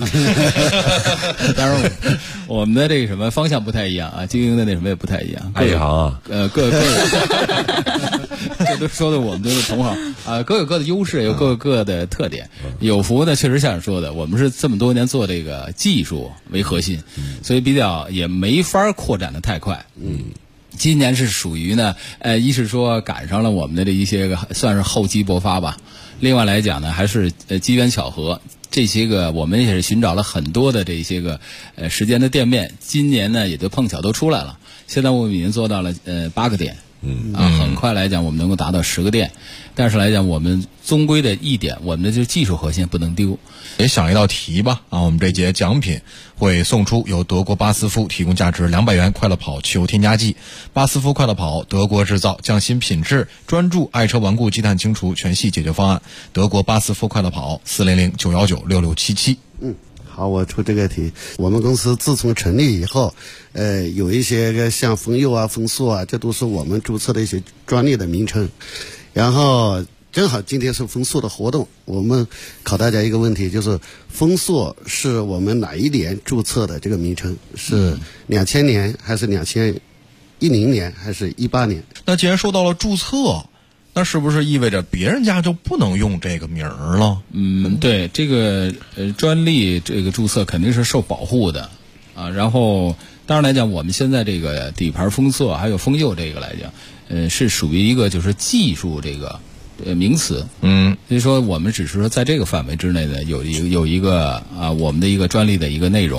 当然我们的这个什么方向不太一样经营的那什么也不太一样。 一行各这都说的我们都是同行各有各的优势，也有各有各的特点。有福呢，确实像说的，我们是这么多年做这个技术为核心，所以比较也没法扩展的太快。今年是属于呢，一是说赶上了我们的这一些个算是厚积薄发吧。另外来讲呢，还是机缘巧合，这些个我们也是寻找了很多的这些个时间的店面，今年呢也就碰巧都出来了。现在我们已经做到了8个店，很快来讲我们能够达到10个店。但是来讲，我们终归的一点，我们的就是技术核心不能丢。 也想一道题吧我们这节奖品会送出由德国巴斯夫提供价值200元快乐跑汽油添加剂。巴斯夫快乐跑，德国制造，匠心品质，专注爱车顽固积碳清除全系解决方案。德国巴斯夫快乐跑，400-919-6677。 好，我出这个题。我们公司自从成立以后，有一些个像风佑风速这都是我们注册的一些专利的名称。然后正好今天是风速的活动，我们考大家一个问题，就是风速是我们哪一年注册的这个名称？是2000年还是2010年还是18年？ 那既然说到了注册，那是不是意味着别人家就不能用这个名儿了？ 对，这个专利这个注册肯定是受保护的然后当然来讲，我们现在这个底盘风速还有风佑这个来讲，是属于一个就是技术这个名词。所以说我们只是说在这个范围之内呢，有一个我们的一个专利的一个内容。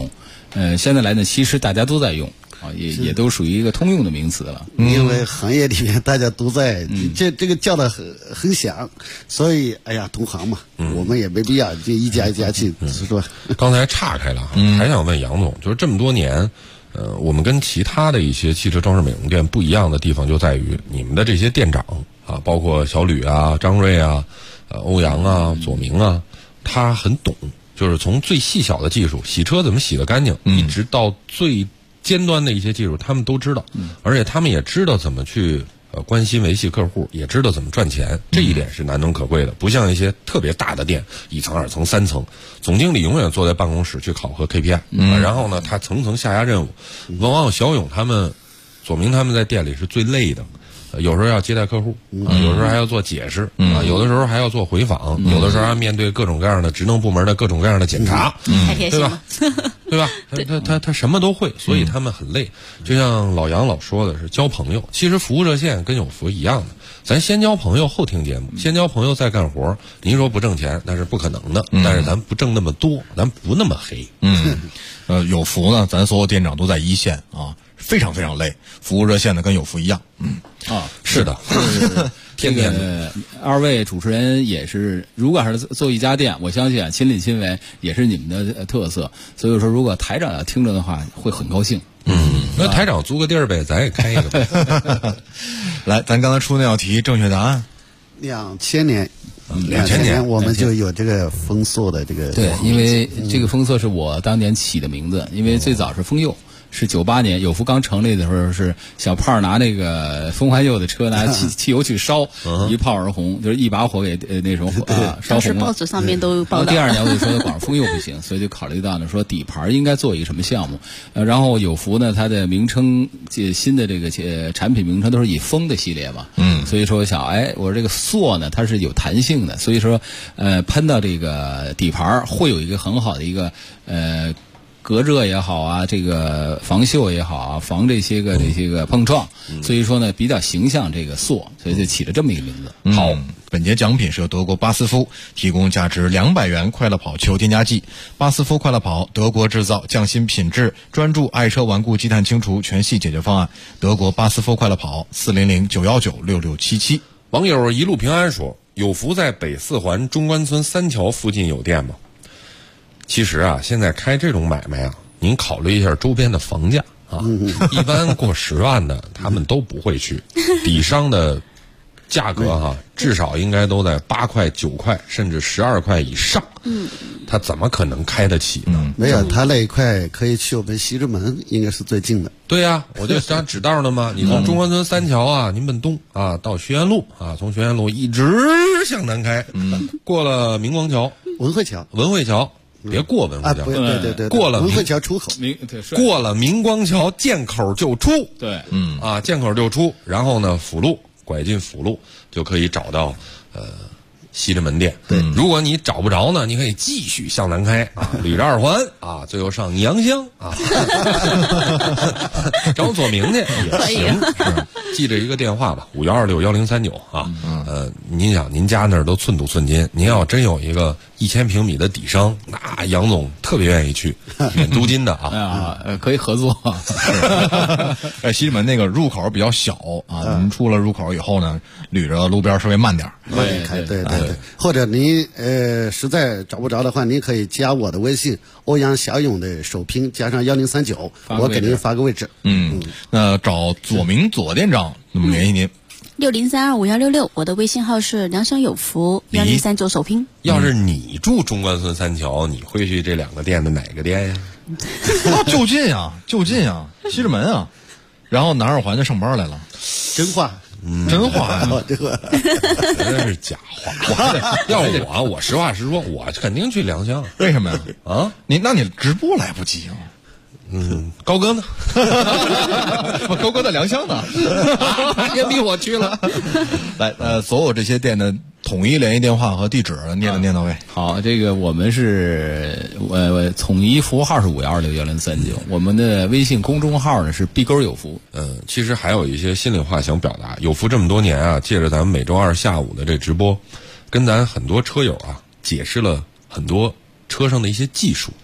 现在来呢，其实大家都在用啊，也都属于一个通用的名词了。 因为行业里面大家都在，这个叫的很响，所以哎呀，同行嘛，我们也没必要就一家一家去说。 刚才岔开了，还想问杨总，就是这么多年。我们跟其他的一些汽车装饰美容店不一样的地方就在于，你们的这些店长啊，包括小吕啊、张瑞啊、欧阳啊、左明啊，他很懂，就是从最细小的技术，洗车怎么洗得干净，一直到最尖端的一些技术，他们都知道，而且他们也知道怎么去关心维系客户，也知道怎么赚钱，这一点是难能可贵的。不像一些特别大的店，1层、2层、3层，总经理永远坐在办公室去考核 KPI，然后呢，他层层下压任务。往往小勇他们、左明他们在店里是最累的。有时候要接待客户有时候还要做解释有的时候还要做回访有的时候还要面对各种各样的职能部门的各种各样的检查对吧？对吧？他什么都会，所以他们很累。就像老杨老说的是交朋友，其实服务热线跟有福一样的，咱先交朋友后听节目，先交朋友再干活。您说不挣钱那是不可能的，但是咱不挣那么多，咱不那么黑。 有福呢，咱所有店长都在一线啊，非常非常累。服务热线呢跟有福一样。 是的。 这个二位主持人也是，如果还是做一家店，我相信亲力亲为也是你们的特色。所以说，如果台长要听着的话，会很高兴。 那台长租个地儿呗，咱也开一个呗。 来，咱刚才出那道题，正确答案。 2000年我们就有这个丰硕的这个。 对，因为这个丰硕是我当年起的名字，因为最早是丰佑。是98年有福刚成立的时候，是小胖拿那个风环佑的车拿汽油去烧，一炮而红，就是一把火给那什么烧红了。 报纸上面都报道。 第2年我就说光丰佑不行，所以就考虑到呢，说底盘应该做一个什么项目。然后有福呢，它的名称新的这个产品名称都是以风的系列嘛，所以说我想，我这个塑呢它是有弹性的，所以说喷到这个底盘会有一个很好的一个隔热也好啊，这个防锈也好啊，防这些个碰撞，所以说呢比较形象这个塑，所以就起了这么一个名字。 好，本节奖品是由德国巴斯夫提供价值200元快乐跑球添加剂。巴斯夫快乐跑，德国制造，匠心品质，专注爱车顽固积碳清除全系解决方案。德国巴斯夫快乐跑，400-919-6677。 网友一路平安说，有福在北4环中关村3桥附近有店吗？其实啊，现在开这种买卖啊，您考虑一下周边的房价啊，一般过10万的他们都不会去，底商的价格至少应该都在8块、9块，甚至12块以上。他怎么可能开得起呢？ 没有，他那一块可以去我们西直门，应该是最近的。 对呀，我就想指道的嘛。你从中关村3桥啊，您奔东啊，到学院路啊，从学院路一直向南开，过了明光桥、 文汇桥。 别过文汇桥， 对， 过了文汇桥出口， 过了明光桥剑口就出， 对， 剑口就出，然后呢，辅路拐进辅路就可以找到西直门店。 对， 如果你找不着呢，你可以继续向南开啊，捋着2环啊，最后上阳乡啊，找左明去也行。记着一个电话吧，51261039啊。您想您家那儿都寸土寸金，您要真有一个1000平米的底商，那杨总特别愿意去，免租金的啊。 可以合作。 西直门那个入口比较小啊，您出了入口以后呢，捋着路边稍微慢点。 对，或者您实在找不着的话，您可以加我的微信欧阳小勇的首拼加上1039，我给您发个位置。 那找左明左店长，那么联系您。 60325166，我的微信号是良乡有福1039首拼。 要是你住中关村3桥，你会去这2个店的哪个店呀？ 就近啊，西直门啊，然后南2环就上班来了。 真话。 真话呀， 这个真是假话。要我实话实说，我肯定去良乡。 为什么呀？ 啊， 那你直播来不及啊？ 高哥呢？ 高哥在良乡呢， 也逼我去了。 来，所有这些店的统一联系电话和地址念到位。 好，这个我们是统一服务号是51261039，我们的微信公众号呢是B勾有福。 其实还有一些心里话想表达。有福这么多年啊，借着咱们每周2下午的这直播，跟咱很多车友啊解释了很多车上的一些技术。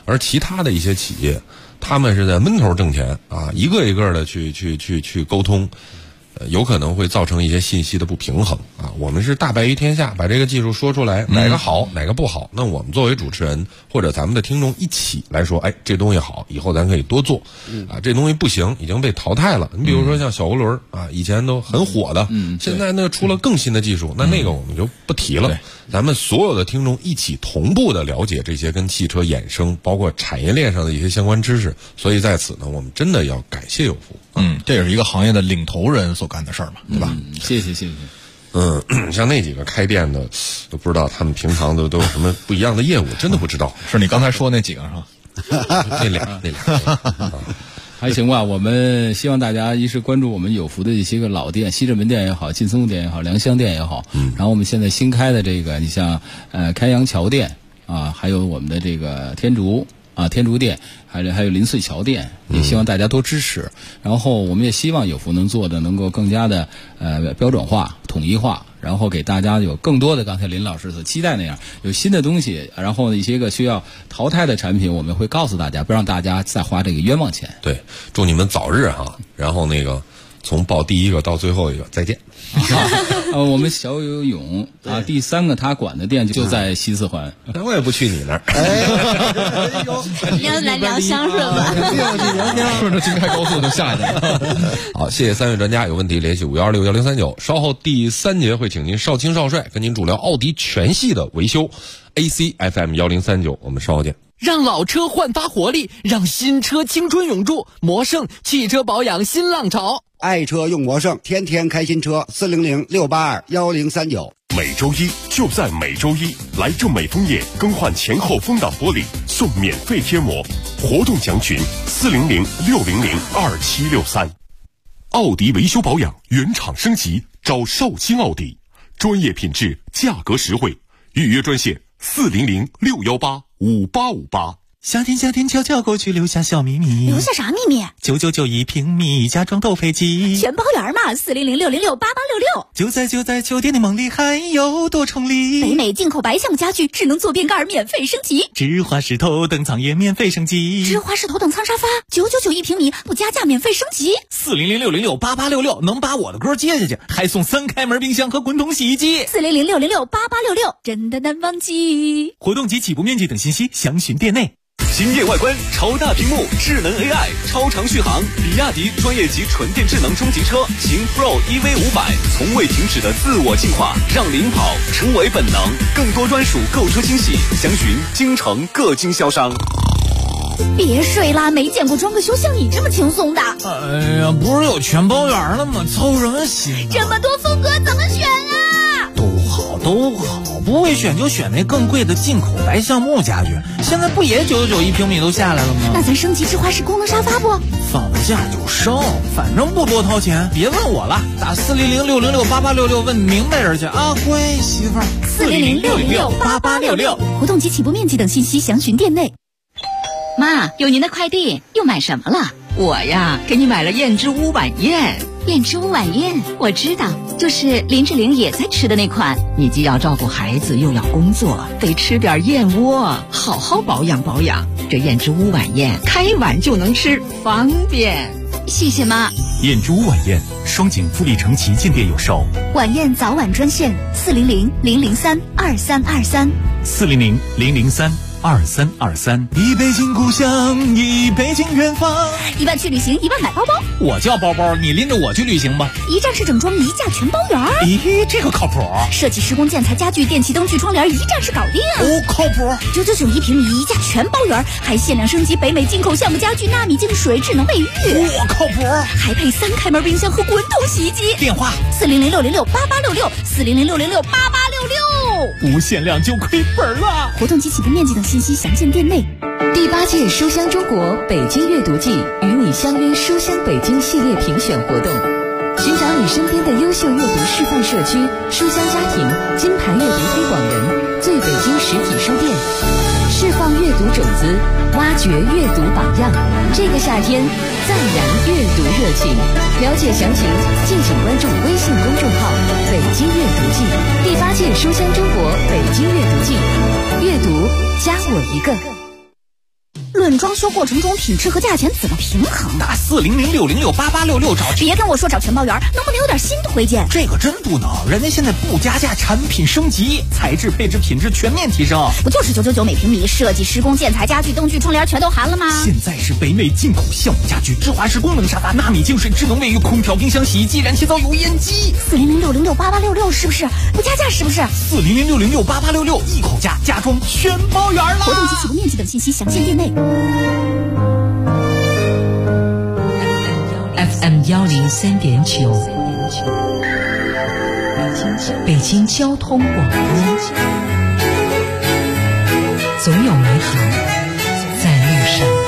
而其他的一些企业，他们是在闷头挣钱啊，一个一个的去沟通。有可能会造成一些信息的不平衡啊！我们是大白于天下，把这个技术说出来，哪个好，哪个不好，那我们作为主持人或者咱们的听众一起来说，哎，这东西好，以后咱可以多做啊！这东西不行，已经被淘汰了。你比如说像小涡轮啊，以前都很火的，现在呢出了更新的技术，那个我们就不提了。咱们所有的听众一起同步的了解这些跟汽车衍生，包括产业链上的一些相关知识。所以在此呢，我们真的要感谢有福。 这也是一个行业的领头人所干的事儿嘛，对吧？ 谢谢。 像那几个开店的，都不知道他们平常都有什么不一样的业务，真的不知道。 是你刚才说那几个是吧？ 那俩。 还行吧，我们希望大家一是关注我们有福的一些个老店，西直门店也好，劲松店也好，良乡店也好，然后我们现在新开的这个，你像开阳桥店啊，还有我们的这个天竺店，还有林穗桥店，也希望大家多支持。然后我们也希望有福能做的能够更加的标准化、统一化，然后给大家有更多的刚才林老师所期待那样有新的东西，然后一些个需要淘汰的产品，我们会告诉大家，不让大家再花这个冤枉钱。 对，祝你们早日哈，然后那个从报第一个到最后一个再见。 我们小游泳啊，第3个他管的店就在西四环， 那我也不去你那儿。 你要来聊香顺吧？ 顺着京开高速就下去了。 好，谢谢3位专家，有问题联系5161039。稍后第3节会请您少卿少帅跟您主聊奥迪全系的维修。ACFM 1039，我们稍后见。 让老车焕发活力，让新车青春永驻。魔胜汽车保养新浪潮， 爱车用魔胜，天天开新车，400-682-1039。 每周一就在每周一，来正美枫叶更换前后风挡玻璃送免费贴膜，活动详询400-600-2763。奥迪维修保养原厂升级，找绍兴奥迪，专业品质，价格实惠，预约专线400-618-5858。 夏天悄悄过去，留下小秘密。 留下啥秘密 ？9991平米，家装都飞机， 全包圆嘛！400-606-8866。 就在酒店的梦里，还有多重礼。 北美进口白橡木家具，智能坐便盖免费升级， 芝华士头等舱也免费升级， 芝华士头等舱沙发9991平米，不加价免费升级。 400-606-8866，能把我的歌接下去，还送3开门冰箱和滚筒洗衣机。 400-606-8866，真的难忘记。 活动及起步面积等信息详询店内。 惊艳外观，超大屏幕，智能 AI， 超长续航，比亚迪专业级纯电智能中级车秦 Pro EV500，从未停止的自我进化，让领跑成为本能。更多专属购车惊喜，详询京城各经销商。 别睡啦，没见过装个修像你这么轻松的。 哎呀，不是有全包圆了吗？操什么心啊？ 这么多风格怎么选啊？ 都好，不会选就选那更贵的进口白橡木家具，现在不也991平米都下来了吗？ 那咱升级芝华士功能沙发不？ 放下就升，反正不多掏钱，别问我了，打400-606-8866问明白人去啊！乖媳妇儿 ，400-606-8866，活动及起步面积等信息详询店内。 妈，有您的快递，又买什么了？我呀，给你买了燕之屋晚宴。 燕之屋晚宴， 我知道，就是林志玲也在吃的那款。你既要照顾孩子，又要工作，得吃点燕窝，好好保养保养。这燕之屋晚宴，开碗就能吃，方便。 谢谢妈。 燕之屋晚宴，双井富力城旗舰店有售。 晚宴早晚专线400-003-2323。 400-003-2323。一杯敬故乡，一杯敬远方。 1万去旅行，1万买包包。 我叫包包，你拎着我去旅行吧。 一站式整装，一价全包圆。 咦，这个靠谱。 设计施工建材家具电气灯具窗帘，一站式搞定。 哦，靠谱。 9991平米，一价全包圆，还限量升级北美进口橡木家具，纳米净水，智能卫浴。 我靠谱。 还配3开门冰箱和滚筒洗衣机。 电话 400-606-8866，400-606-8866。 不限量就亏本了。 活动及起步面积等信息详见店内。 第8届书香中国北京阅读季与你相约书香北京系列评选活动，寻找你身边的优秀阅读示范社区、书香家庭、金牌阅读推广人、最北京实体书店，释放阅读种子，挖掘阅读榜样。这个夏天，再燃阅读热情。了解详情，敬请关注微信公众号“北京阅读季”。第8届书香中国北京阅读季，阅读加我一个。 问装修过程中品质和价钱怎么平衡？ 打400-606-8866找。 别跟我说找全包员，能不能有点新推荐？ 这个真不能，人家现在不加价，产品升级，材质、配置、品质全面提升。 不就是999每平米，设计、施工、建材、家具、灯具、窗帘全都含了吗？ 现在是北美进口项目家具，芝华士功能沙发，纳米净水、智能卫浴、空调、冰箱、洗衣机、燃气灶、油烟机。 400-606-8866是不是？不加价是不是 ？400-606-8866一口价，家装全包圆了。 活动及起步面积等信息详见店内。 FM 103.9，北京交通广播，总有美好在路上。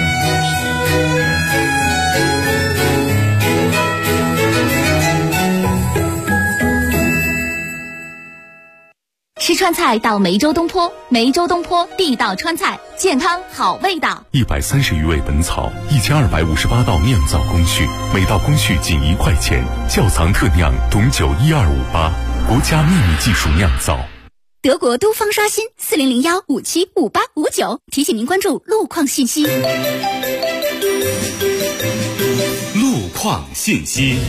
吃川菜到梅州东坡，梅州东坡地道川菜，健康好味道。 130余味本草，1258道酿造工序，每道工序仅1块钱。窖藏特酿董酒12588，国家秘密技术酿造。 德国都方刷新400-575859，提醒您关注路况信息。 路况信息。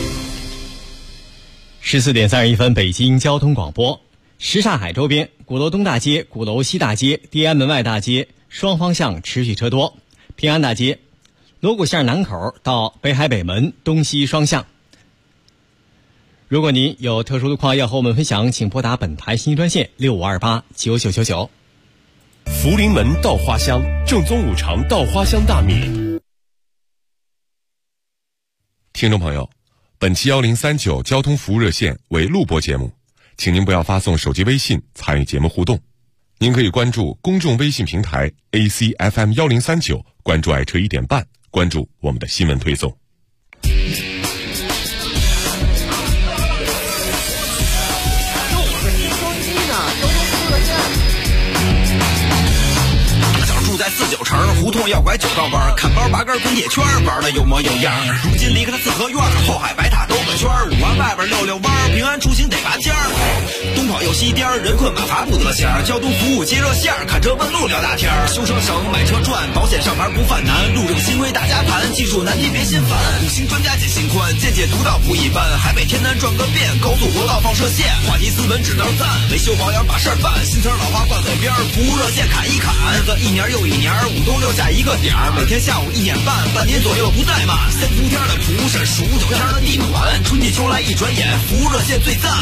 14点31分，北京交通广播。什刹海周边，鼓楼东大街、鼓楼西大街、地安门外大街双方向持续车多；平安大街、锣鼓巷南口到北海北门东西双向。如果您有特殊路况要和我们分享，请拨打本台信息专线65289999。 福临门稻花香，正宗五常稻花香大米。 听众朋友，本期1039交通服务热线为录播节目，请您不要发送手机微信参与节目互动。您可以关注公众微信平台 ACFM 1039，关注爱车1点半，关注我们的新闻推送。 住在49城，胡同要拐9道弯，看包拔根滚铁圈，玩的有模有样。如今离开了四合院，后海白塔兜个圈，5环外边溜弯，平安出行得拔尖儿。东跑右西颠，人困马乏不得闲，交通服务接热线，看车问路聊大天。修车省，买车赚，保险上牌不犯难，路上新规大家盘，技术难题别心烦。5星专家解心宽，见解独到不一般，海北天南转个遍，高速国道放射线，话题斯文只能赞，维修保养把事儿办，新词老话挂嘴边，服务热线砍一砍，个1年又1年，5冬6夏一个点儿，每天下午1点半，半年左右不怠慢。3伏天的蒲是数9天的地暖，春季秋来一转眼，服务热线最赞。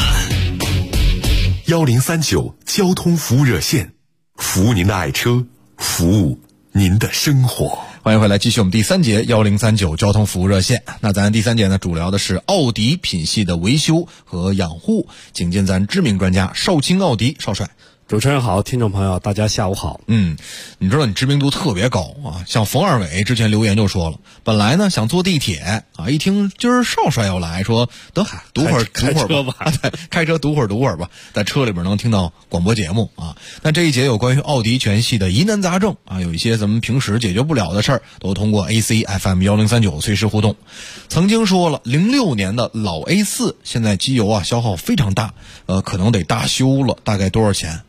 1039交通服务热线，服务您的爱车，服务您的生活。 欢迎回来，继续我们第3节1039交通服务热线。那咱第3节呢，主聊的是奥迪品系的维修和养护，请进咱知名专家少卿奥迪少帅。 主持人好，听众朋友大家下午好。 你知道你知名度特别高啊，像冯二伟之前留言就说了，本来呢想坐地铁啊，一听今儿少帅要来，说得读会儿吧，开车读会儿吧，在车里边能听到广播节目啊。那这一节有关于奥迪全系的疑难杂症啊，有一些咱们平时解决不了的事儿，都通过 ACFM 1039随时互动。曾经说了，06年的老 A4 现在机油啊消耗非常大，可能得大修了，大概多少钱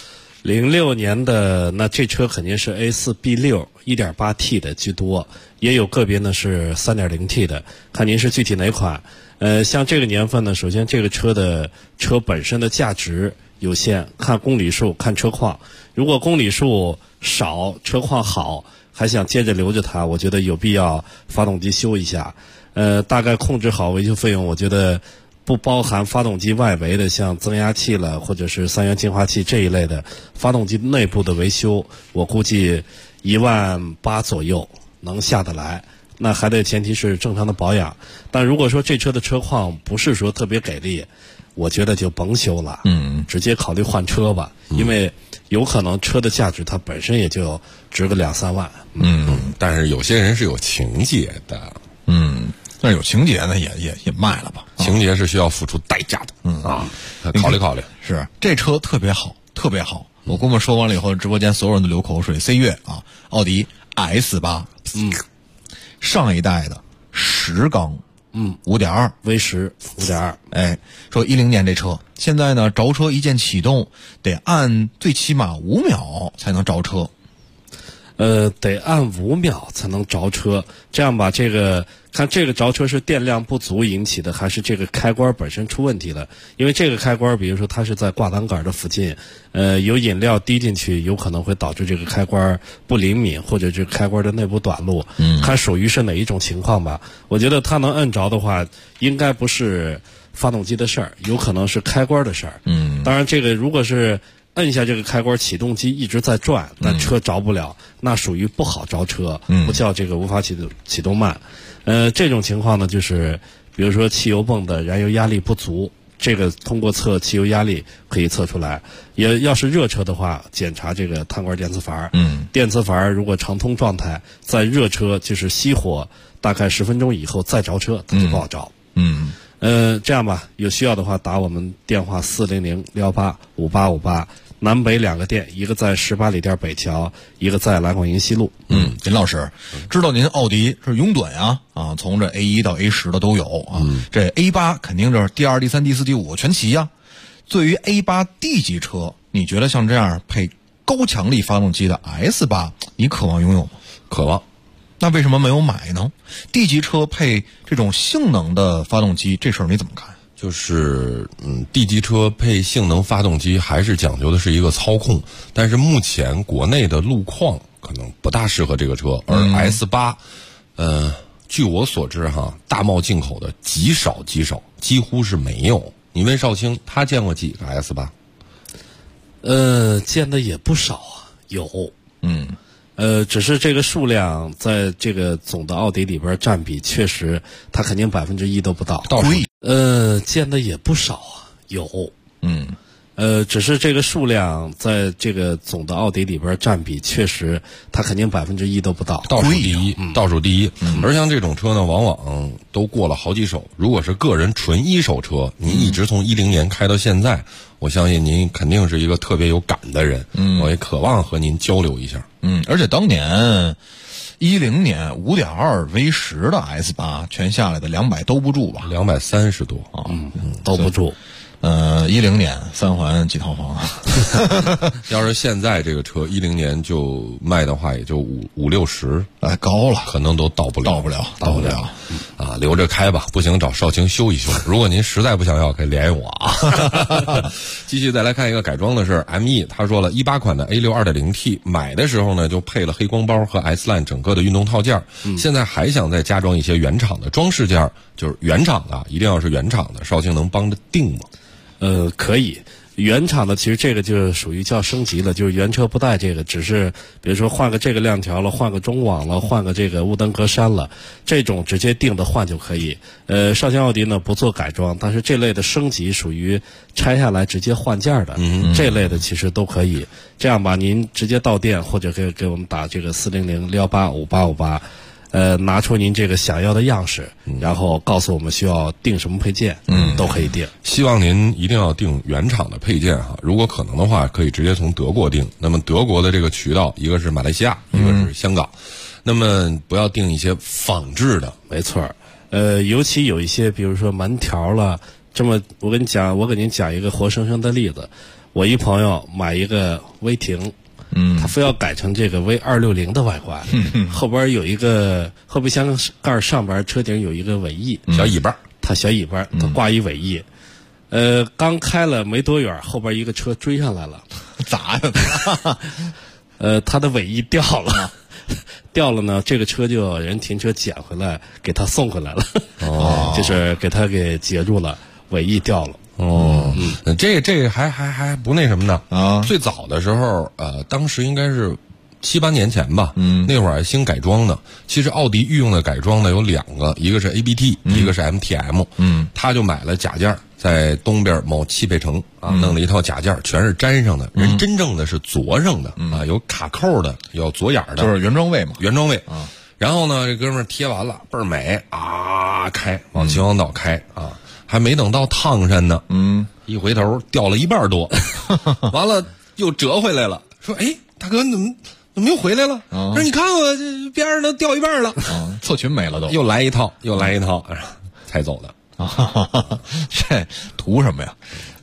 ？06年的那这车肯定是 A4B6 1.8T 的居多，也有个别呢是 3.0T 的，看您是具体哪款。像这个年份呢，首先这个车的车本身的价值有限，看公里数，看车况。如果公里数少，车况好，还想接着留着它，我觉得有必要发动机修一下。大概控制好维修费用，我觉得不包含发动机外围的像增压器了或者是3元净化器这一类的，发动机内部的维修我估计18000左右能下得来，那还得前提是正常的保养。但如果说这车的车况不是说特别给力，我觉得就甭修了，直接考虑换车吧，因为有可能车的价值它本身也就值个2-3万。 但是有些人是有情节的， 但是有情节呢，也卖了吧？ 情节是需要付出代价的，考虑考虑。 是这车特别好，特别好。我估摸说完了以后，直播间所有人都流口水。C 月啊，奥迪 S8，上一代的10缸，5.2 V10 5.2， 说10年这车，现在呢着车一键启动得按最起码5秒才能着车。 得按5秒才能着车。这样吧，看这个着车是电量不足引起的，还是这个开关本身出问题了？因为这个开关，比如说它是在挂挡杆的附近，有饮料滴进去，有可能会导致这个开关不灵敏，或者是开关的内部短路。看属于是哪一种情况吧。我觉得它能摁着的话，应该不是发动机的事儿，有可能是开关的事儿。当然这个如果是摁下这个开关，启动机一直在转，但车着不了，那属于不好着车，不叫这个无法启动慢。这种情况呢，就是比如说汽油泵的燃油压力不足，这个通过测汽油压力可以测出来。也要是热车的话，检查这个碳罐电磁阀。电磁阀如果常通状态，在热车就是熄火大概10分钟以后再着车，它就不好着。这样吧，有需要的话打我们电话400-185-5858，南北2个店，一个在18里店北桥，一个在兰广营西路。 金老师，知道您奥迪是拥趸啊，从这 A1 到 A10 的都有啊，这 A8 肯定就是第2、第3、第4、第5全齐呀。对于 A8 D 级车，你觉得像这样配高强力发动机的 S8，你渴望拥有吗？ 渴望。 那为什么没有买呢？ D 级车配这种性能的发动机，这事儿你怎么看？ 就是D 级车配性能发动机还是讲究的是一个操控，但是目前国内的路况可能不大适合这个车，而 S8，据我所知大贸进口的极少，几乎是没有。你问少卿，他见过几个 S8？ 见的也不少啊，有。只是这个数量在这个总的奥迪里边占比，确实它肯定1%都不到。见的也不少啊，有。只是这个数量在这个总的奥迪里边占比，确实它肯定1%都不到。 倒数第一。而像这种车呢，往往都过了好几手。如果是个人纯一手车，您一直从10年开到现在，我相信您肯定是一个特别有感的人。我也渴望和您交流一下。 而且当年10年 5.2 V10 的 S8 全下来的200兜不住吧 ，230多兜不住。 10年3环几套房要是现在这个车10年就卖的话，也就50-60， 高了， 可能都到不了啊，留着开吧，不行找少卿修一修。如果您实在不想要，可以联系我啊。继续再来看一个改装的是 ME， 他说了18款的 A6 2.0T 买的时候呢，就配了黑光包和 S-Line 整个的运动套件，现在还想再加装一些原厂的装饰件，就是原厂的，一定要是原厂的，少卿能帮着定吗？ 可以，原厂的其实这个就属于叫升级了，就是原车不带这个，只是比如说换个这个亮条了，换个中网了，换个这个雾灯格栅了，这种直接定的换就可以。少卿奥迪呢不做改装，但是这类的升级属于拆下来直接换件的，这类的其实都可以。这样吧，您直接到店或者可以给我们打这个400-185-5858。拿出您这个想要的样式，然后告诉我们需要订什么配件，都可以订。 希望您一定要订原厂的配件哈，如果可能的话，可以直接从德国订。那么德国的这个渠道，一个是马来西亚，一个是香港。那么不要订一些仿制的， 没错。尤其有一些，比如说门条了，我给您讲一个活生生的例子。我一朋友买一个威霆。他非要改成这个 V260 的外观，后边有一个后备箱盖上边车顶有一个尾翼， 小尾巴， 它小尾巴，它挂一尾翼。刚开了没多远，后边一个车追上来了， 咋呀？ 它的尾翼掉了，掉了呢，这个车就有人停车捡回来，给他送回来了，就是给他给截住了，尾翼掉了。 这还不那什么呢啊？最早的时候，当时应该是7-8年前吧，那会儿还兴改装呢。其实奥迪御用的改装呢有2个，一个是 ABT，一个是 MTM。他就买了假件，在东边某汽配城啊，弄了一套假件，全是粘上的。人真正的是着上的啊，有卡扣的，有左眼的， 就是原装位嘛， 原装位啊。然后呢，这哥们儿贴完了，倍儿美啊，开往秦皇岛开啊。还没等到烫山呢，一回头掉了1半多，完了又折回来了，说：“哎，大哥，你怎么又回来了？”说：“你看我这边上都掉1半了， 侧裙没了都。” 又来一套，才走的。 这图什么呀？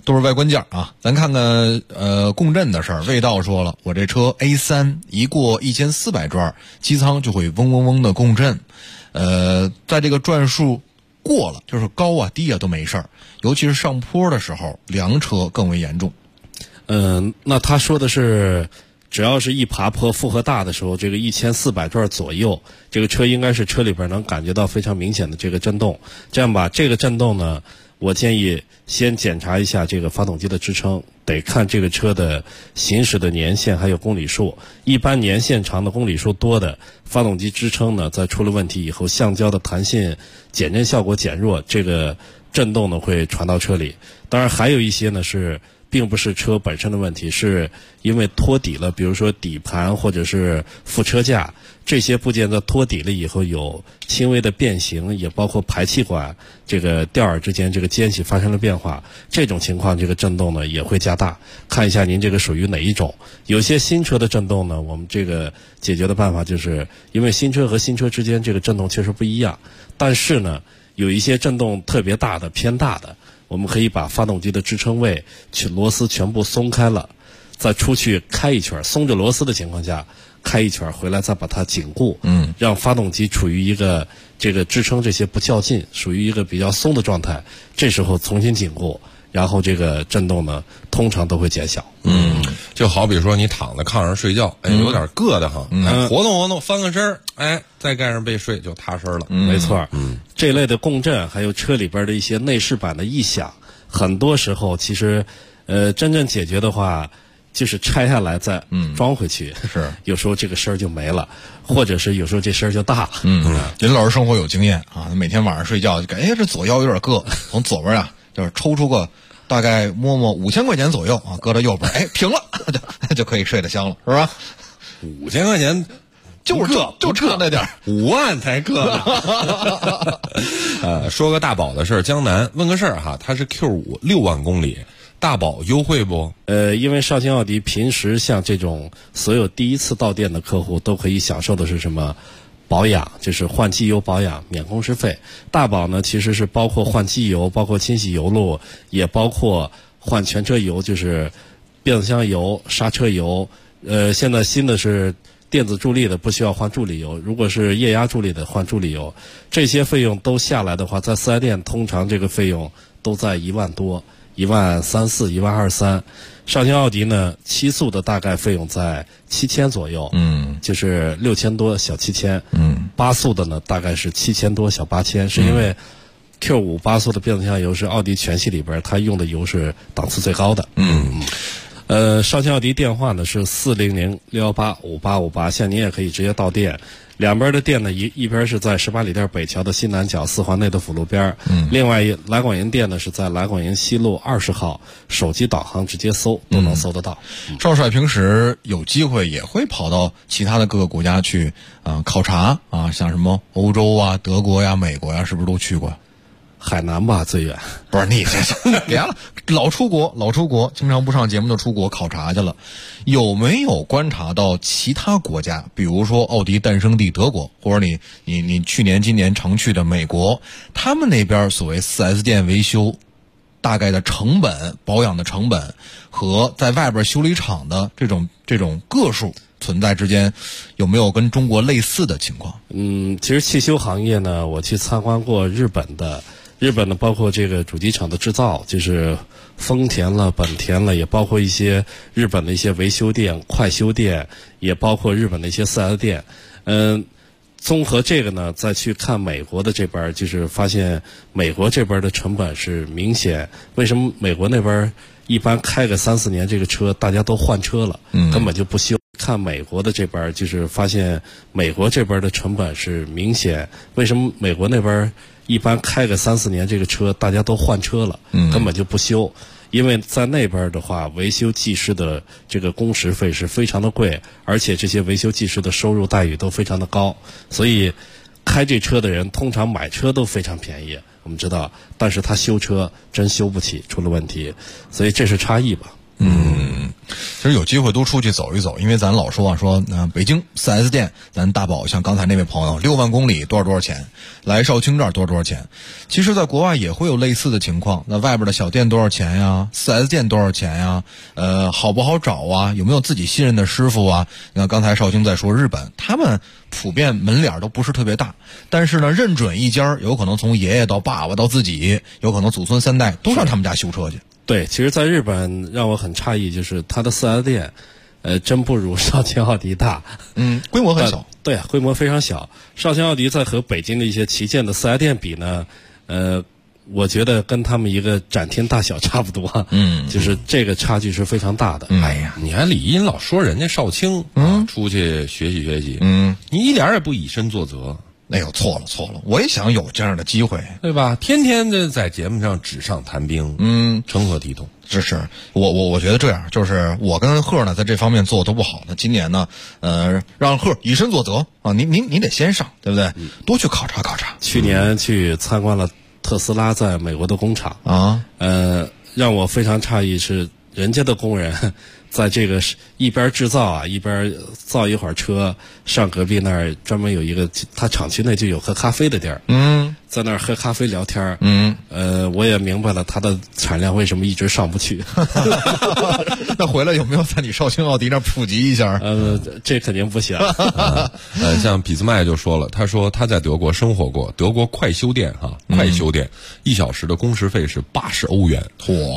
都是外观件啊。咱看看共振的事儿。魏道说了，我这车 A3 一过1400转，机舱就会嗡嗡嗡的共振。在这个转数过了，就是高啊低啊都没事儿，尤其是上坡的时候，凉车更为严重。 那他说的是，只要是一爬坡负荷大的时候，这个1400转左右，这个车应该是车里边能感觉到非常明显的这个震动。这样吧，这个震动呢，我建议先检查一下这个发动机的支撑，得看这个车的行驶的年限还有公里数。一般年限长的、公里数多的，发动机支撑呢，在出了问题以后，橡胶的弹性减震效果减弱，这个震动呢会传到车里。当然还有一些呢是并不是车本身的问题，是因为脱底了，比如说底盘或者是副车架这些部件在脱底了以后有轻微的变形，也包括排气管这个吊耳之间这个间隙发生了变化，这种情况这个震动呢也会加大。看一下您这个属于哪一种。有些新车的震动呢，我们这个解决的办法就是因为新车和新车之间这个震动确实不一样，但是呢有一些震动特别大的偏大的，我们可以把发动机的支撑位螺丝全部松开了，再出去开一圈，松着螺丝的情况下开一圈回来，再把它紧固，让发动机处于一个这个支撑这些不较劲，属于一个比较松的状态，这时候重新紧固，然后这个震动呢通常都会减小。 就好比说你躺在炕上睡觉，有点硌得慌，活动活动，翻个身，再盖上被睡就踏实了。 没错，这类的共振还有车里边的一些内饰板的异响，很多时候其实真正解决的话就是拆下来再装回去， 是有时候这个声儿就没了，或者是有时候这声儿就大了。 任老师生活有经验啊，每天晚上睡觉就感觉这左腰有点硌，从左边啊就是抽出个大概摸5000块钱左右啊，搁到右边，停了，就可以睡得香了，是吧 ？5000块钱就差那点 ，5万才硌呢。说个大宝的事儿，江南问个事儿哈，它是 Q5 6万公里。大保优惠不？ 因为绍兴奥迪平时像这种所有第一次到店的客户都可以享受的是什么？保养，就是换机油保养免工时费。大保呢其实是包括换机油，包括清洗油路，也包括换全车油，就是变速箱油、刹车油。现在新的是电子助力的，不需要换助力油，如果是液压助力的换助力油。这些费用都下来的话，在四 S 店通常这个费用都在1万多，1.341.2.3，1.23。绍兴奥迪呢，7速的大概费用在7000左右，就是6000多小7000，8速的呢大概是7000多小8000，是因为 Q5 8速的变速箱油是奥迪全系里边它用的油是档次最高的。绍兴奥迪电话呢是400-618-5858，现在您也可以直接到店。两边的店呢，一边是在18里店北桥的西南角4环内的辅路边，另外来广营店呢是在来广营西路20号，手机导航直接搜都能搜得到。 少帅平时有机会也会跑到其他的各个国家去考察啊，像什么欧洲啊、德国呀、美国呀，是不是都去过？ 海南吧最远， 不是你这别了，老出国，经常不上节目的出国考察去了。有没有观察到其他国家，比如说奥迪诞生地德国，或者你去年今年常去的美国，他们那边所谓 4S 店维修大概的成本、保养的成本和在外边修理厂的这种个数存在之间，有没有跟中国类似的情况？ 其实汽修行业呢，我去参观过日本呢，包括这个主机厂的制造，就是丰田了、本田了，也包括一些日本的一些维修店、快修店，也包括日本的一些 4S 店。综合这个呢，再去看美国的这边，就是发现美国这边的成本是明显。为什么美国那边一般开个3-4年这个车大家都换车了，根本就不修？看美国的这边，就是发现美国这边的成本是明显。为什么美国那边一般开个3-4年这个车大家都换车了，根本就不修？因为在那边的话，维修技师的这个工时费是非常的贵，而且这些维修技师的收入待遇都非常的高，所以开这车的人通常买车都非常便宜，我们知道，但是他修车真修不起，出了问题，所以这是差异吧。 其实有机会多出去走一走，因为咱老说啊，说北京 4S 店，咱大宝像刚才那位朋友6万公里多少钱，来绍兴这儿多少钱。其实在国外也会有类似的情况，那外边的小店多少钱呀， 4S 店多少钱呀，好不好找啊，有没有自己信任的师傅啊。你看刚才绍兴在说日本，他们普遍门脸都不是特别大，但是呢认准一家，有可能从爷爷到爸爸到自己，有可能祖孙3代都上他们家修车去。 对，其实在日本让我很诧异，就是它的4S店真不如绍兴奥迪大。 规模很小。 对，规模非常小。绍兴奥迪在和北京的一些旗舰的4S店比呢，我觉得跟他们一个展厅大小差不多。就是这个差距是非常大的。 哎呀，你还李一老说人家绍兴出去学习学习，你一点也不以身作则。 哎呦，错了，我也想有这样的机会， 对吧？天天的在节目上纸上谈兵，成何体统？ 是我觉得这样，就是我跟贺呢在这方面做的都不好。那今年呢，让贺以身作则啊，你得先上，对不对？多去考察考察。 去年去参观了特斯拉在美国的工厂啊， 让我非常诧异是人家的工人在这个一边制造啊，一边造一会儿车，上隔壁那儿专门有一个，他厂区内就有喝咖啡的地儿，在那儿喝咖啡聊天，我也明白了他的产量为什么一直上不去。 那回来有没有在你绍兴奥迪那儿普及一下？ 这肯定不行。 像俾斯麦就说了，他说他在德国生活过，德国快修店快修店1小时的工时费是80欧元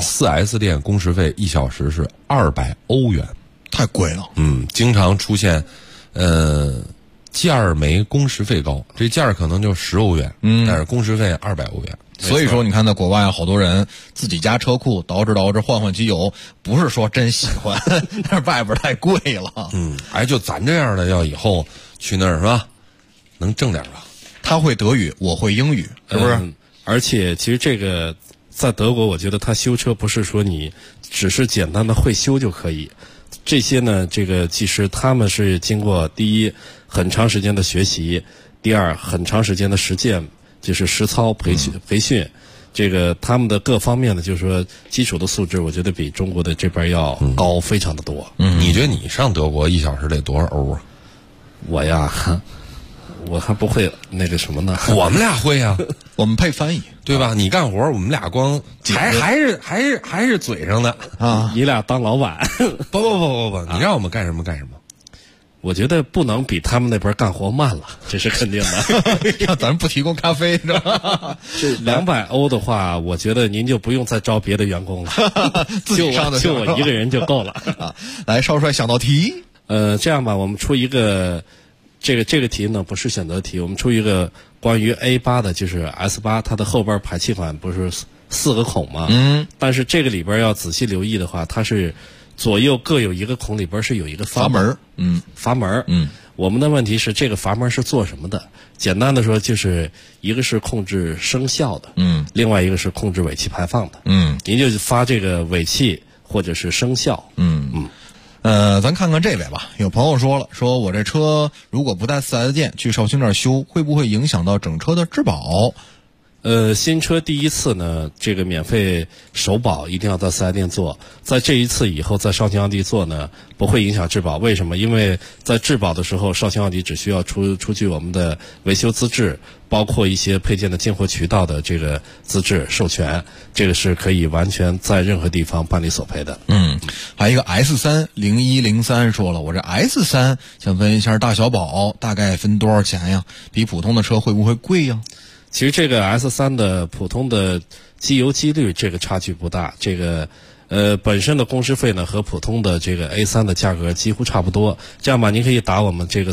，4S 店工时费1小时是200欧元， 太贵了。 经常出现件儿没工时费高，这件儿可能就10欧元，但是工时费200欧元。 所以说你看在国外好多人自己家车库捯饬换机油，不是说真喜欢，但是外边太贵了。 就咱这样的要以后去那儿是吧，能挣点吧。 他会德语，我会英语，是不是？ 而且其实这个在德国，我觉得他修车不是说你只是简单的会修就可以。这些呢，这个技师他们是经过第一很长时间的学习，第二很长时间的实践，就是实操培训，这个他们的各方面的就是说基础的素质，我觉得比中国的这边要高非常的多。 你觉得你上德国1小时得多少欧啊？ 我呀，我还不会那个什么呢。 我们俩会啊， 我们配翻译， 对吧？你干活，我们俩光还是嘴上的啊。 你俩当老板？ 不，你让我们干什么干什么。 我觉得不能比他们那边干活慢了，这是肯定的。 让咱不提供咖啡，是吧？ 这200欧的话，我觉得您就不用再招别的员工了，就我一个人就够了。 来，少帅想道题。 这样吧，我们出一个，这个题呢不是选择题，我们出一个关于 A8 的，就是 S8， 它的后边排气管不是4个孔吗？但是这个里边要仔细留意的话，它是左右各有一个孔，里边是有一个阀门。阀门。我们的问题是这个阀门是做什么的？简单的说，就是一个是控制声效的，另外一个是控制尾气排放的。您就发这个尾气或者是声效。 咱看看这位吧。有朋友说了，说我这车如果不带 4S 店去绍兴这儿修，会不会影响到整车的质保？ 新车第一次呢，这个免费首保一定要在4S店做。在这一次以后，在绍兴奥迪做呢，不会影响质保。为什么？因为在质保的时候，绍兴奥迪只需要出具我们的维修资质，包括一些配件的进货渠道的这个资质授权，这个是可以完全在任何地方办理索赔的。 还有一个 S30103 说了，我这 S3 想问一下大小保大概分多少钱呀？比普通的车会不会贵呀？ 其实这个 S3 的普通的机油机滤这个差距不大，这个本身的工时费呢和普通的这个 A3 的价格几乎差不多。这样吧，您可以打我们这个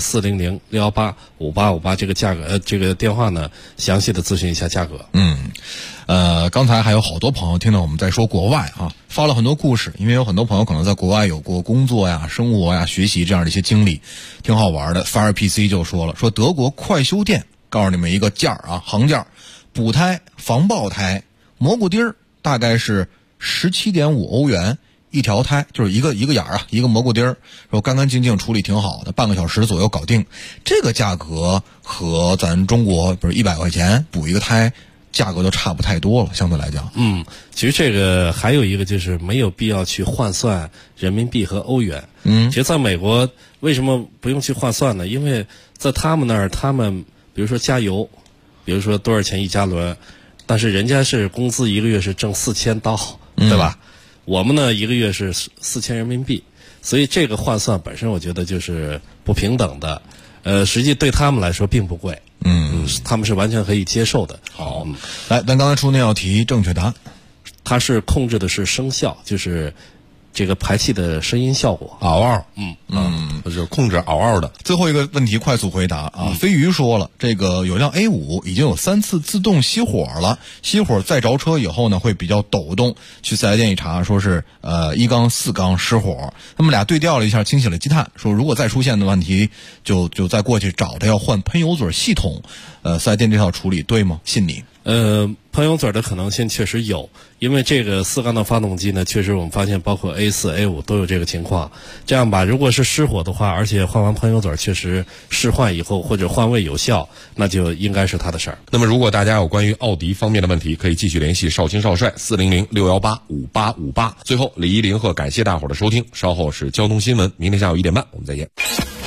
400-618-5858这个价格这个电话呢，详细的咨询一下价格。 刚才还有好多朋友听到我们在说国外啊，发了很多故事，因为有很多朋友可能在国外有过工作呀、生活呀、学习这样的一些经历，挺好玩的。FirePC 就说了，说德国快修店告诉你们一个价啊，行价，补胎、防爆胎、蘑菇钉大概是17.5欧元一条胎，就是一个眼儿啊，一个蘑菇钉，说干干净净处理挺好的，半个小时左右搞定。这个价格和咱中国不是100块钱补一个胎价格都差不太多了，相对来讲。 其实这个还有一个就是没有必要去换算人民币和欧元。其实在美国为什么不用去换算呢？因为在他们那儿，他们比如说加油，比如说多少钱一加仑，但是人家是工资一个月是挣4000刀，对吧？我们呢一个月是4000人民币，所以这个换算本身我觉得就是不平等的。实际对他们来说并不贵。他们是完全可以接受的。 好，来，咱刚才出那道题正确答案， 它是控制的是声效，就是这个排气的声音效果， 嗷嗷，就是控制嗷嗷的。 最后一个问题快速回答啊！飞鱼说了，这个有辆 A5 已经有3次自动熄火了，熄火再着车以后呢，会比较抖动。去4S店一查，说是1缸4缸失火。他们俩对调了一下，清洗了积碳，说如果再出现的问题，就再过去找他要换喷油嘴系统。4S店这套处理对吗？信你。 喷油嘴的可能性确实有，因为这个4缸的发动机呢，确实我们发现包括 A4、A5 都有这个情况。这样吧，如果是失火的话，而且换完喷油嘴确实试换以后或者换位有效，那就应该是他的事儿。 那么如果大家有关于奥迪方面的问题，可以继续联系少卿少帅400-618-5858。最后，李一林和感谢大伙儿的收听，稍后是交通新闻，明天下午1点半我们再见。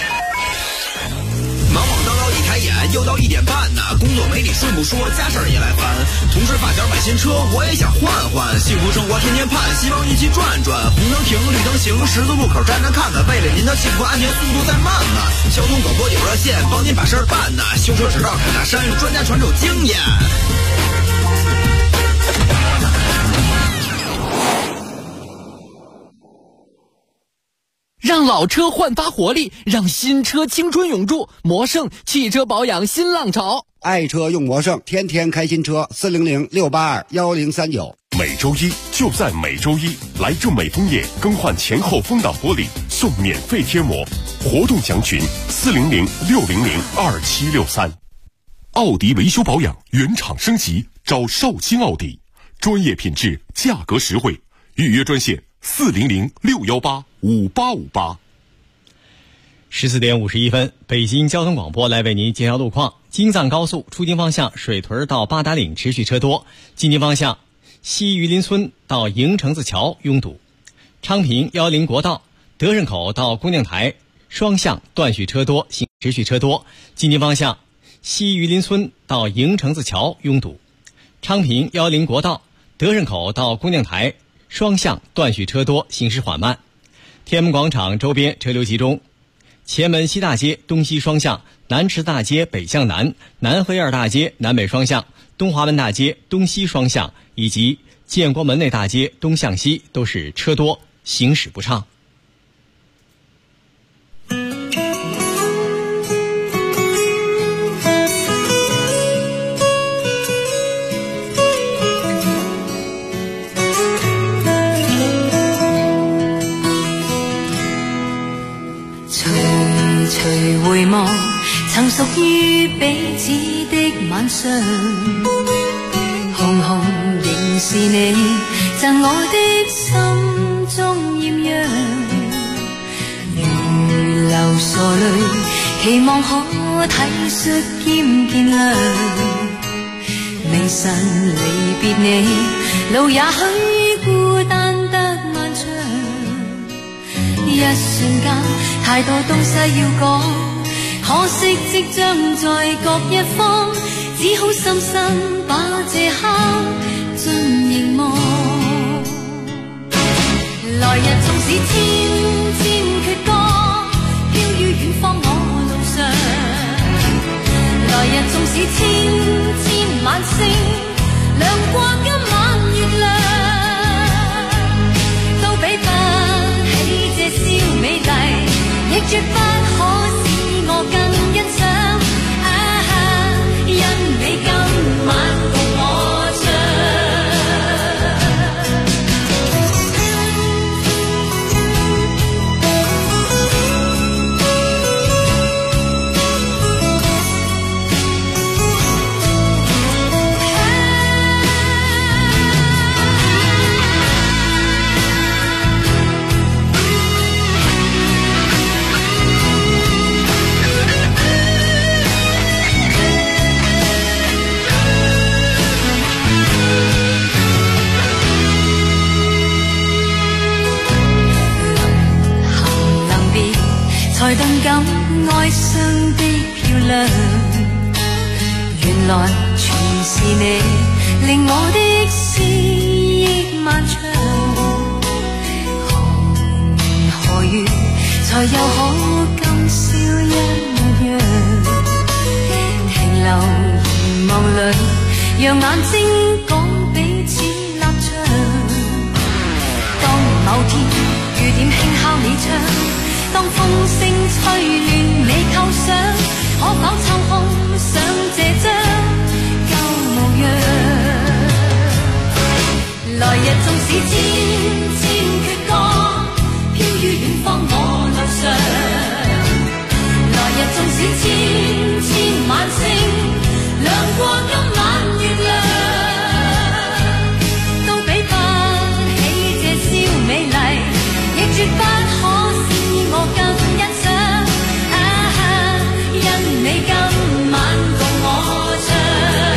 又到1点半呢，工作没你顺不说，家事儿也来烦。同事发小买新车，我也想换换。幸福生活天天盼，希望一起转转。红灯停，绿灯行，十字路口站站看看。为了您的幸福安全，速度再慢呢。交通广播有热线，帮您把事儿办呢。修车只绕坎大山，专家传授经验。 让老车焕发活力，让新车青春永驻。魔胜汽车保养新浪潮， 爱车用魔胜，天天开新车。400-682-1039。 每周一就在每周一，来正美枫叶更换前后风挡玻璃送免费贴膜，活动详询400-600-2763。奥迪维修保养原厂升级，找绍兴奥迪，专业品质，价格实惠，预约专线400-618-5858。 14点51分，北京交通广播来为您介绍路况。京藏高速出京方向水屯到八达岭持续车多，进京方向西榆林村到营城子桥拥堵，昌平110国道德胜口到姑娘台双向断续车多，持续车多，进京方向西榆林村到营城子桥拥堵，昌平110国道德胜口到姑娘台双向断续车多，行驶缓慢。天安门广场周边车流集中，前门西大街东西双向，南池大街北向南，南河沿大街南北双向，东华门大街东西双向以及建国门内大街东向西都是车多，行驶不畅。 回望曾屬於彼此的晚上，紅紅仍是你贈我的心中豔陽，如流傻淚，期望可體恤兼見諒，未晨離別你，路也許孤單得漫長，一瞬間太多東西要講，可惜即將在各一方，只好深深把這刻盡凝望。來日縱使千千闕歌，飄於遠方我路上。來日縱使千千晚星，亮過今晚月亮，都比不起這宵美麗，亦絕不可使我更欣賞。因你今晚共我唱。隨是你令我的思憶漫長，何年何月才又可今宵一樣，停留凝望裏，讓眼睛講彼此立場。當某天雨點輕敲你窗，當風聲吹亂你構想，可否抽空想這張舊模樣？來日縱使千千闕歌，飄於遠方我路上。來日縱使千千晚星，亮過今晚月亮，都比不起這宵美麗，亦絕不可使我更欣賞。因你今晚共我唱。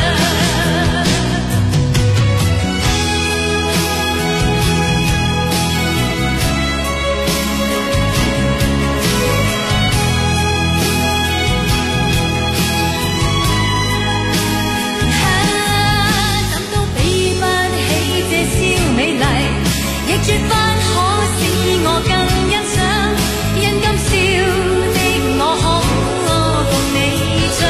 怎都比不起這宵美麗，亦絕不可使我更欣賞。因今宵的我可共你唱。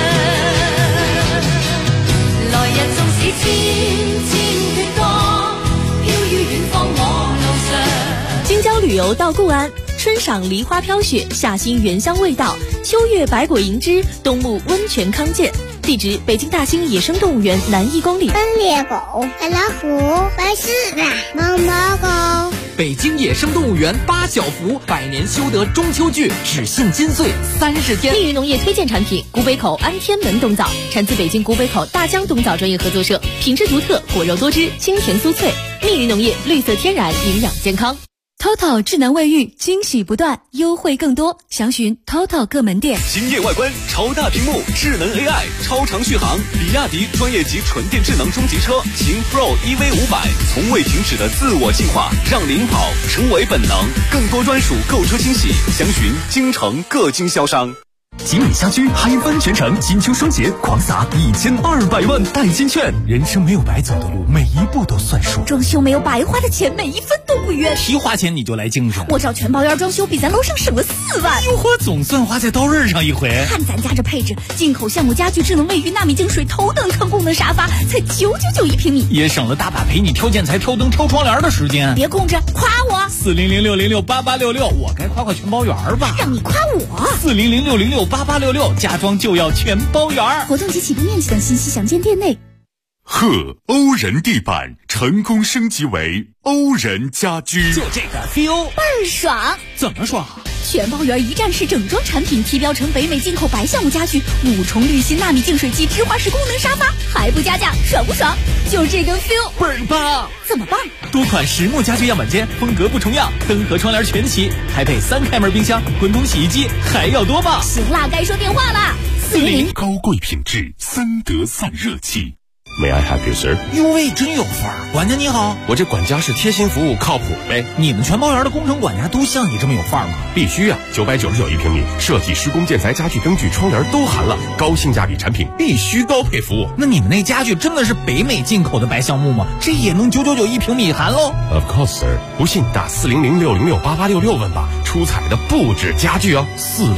來日縱使千千闕歌，飄於遠方我路上。 京郊旅遊到固安，春賞梨花飄雪，夏欣原香味道，秋月百果盈枝，冬沐溫泉康健。地址：北京大兴野生动物园南1公里。 猎狗、白老虎、白狮子、猫猫狗。 北京野生动物园八小福百年修得中秋剧，只限金穗30天。 密云农业推荐产品：古北口安天门冬枣，产自北京古北口大江冬枣专业合作社，品质独特，果肉多汁，清甜酥脆。密云农业绿色天然，营养健康。TOTO 智能卫浴惊喜不断，优惠更多，详询 TOTO 各门店。 惊艳外观，超大屏幕，智能 AI， 超长续航。比亚迪专业级纯电智能中级车秦 Pro EV500， 从未停止的自我进化，让领跑成为本能。更多专属购车惊喜，详询京城各经销商。 吉米家居嗨翻全城，金秋双节狂撒1200万代金券。人生没有白走的路，每一步都算数。 装修没有白花的钱，每一分都不冤。 提花钱你就来精神， 我找全包院装修，比咱楼上省了4万。 哟呵，总算花在刀刃上一回。 看咱家这配置，进口橡木家具、智能卫浴、纳米净水、头等舱功能沙发，才999一平米， 也省了大把陪你挑建材、挑灯、挑窗帘的时间。 别空着，夸我 ！40060688866，我该夸夸全包园吧？ 让你夸我 ！40060688866，家装就要全包园。 活动及起步面积等信息详见店内。 贺欧人地板成功升级为欧人家居， 就这个 feel 倍儿爽。 怎么爽？ 全包园一站式整装产品，提标成北美进口白橡木家具，5重滤芯纳米净水机，直滑式功能沙发，还不加价，爽不爽？就这个 feel 倍儿棒！ 怎么棒？ 多款实木家具样板间，风格不重样，灯和窗帘全齐，还配3开门冰箱、滚筒洗衣机，还要多棒！ 行啦，该说电话啦 ，40高贵品质森德散热器。 May I help you, sir？ 哟喂，真有范儿！管家你好， 我这管家是贴心服务，靠谱呗。 你们全包园的工程管家都像你这么有范儿吗？ 必须啊！999一平米，设计、施工、建材、家具、灯具、窗帘都含了，高性价比产品，必须高配服务。 那你们那家具真的是北美进口的白橡木吗？这也能999一平米含喽 ？Of course, sir。不信打40060688866问吧，出彩的不止家具哦。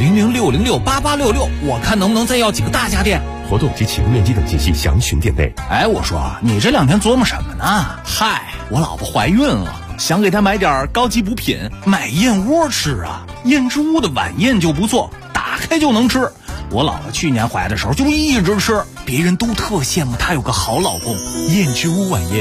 40060688866，我看能不能再要几个大家电。 活动及起步面积等信息详询店内。 哎，我说你这2天琢磨什么呢？嗨，我老婆怀孕了，想给她买点高级补品，买燕窝吃啊。燕之屋的晚宴就不错，打开就能吃。我老婆去年怀的时候就一直吃，别人都特羡慕她有个好老公。燕之屋晚宴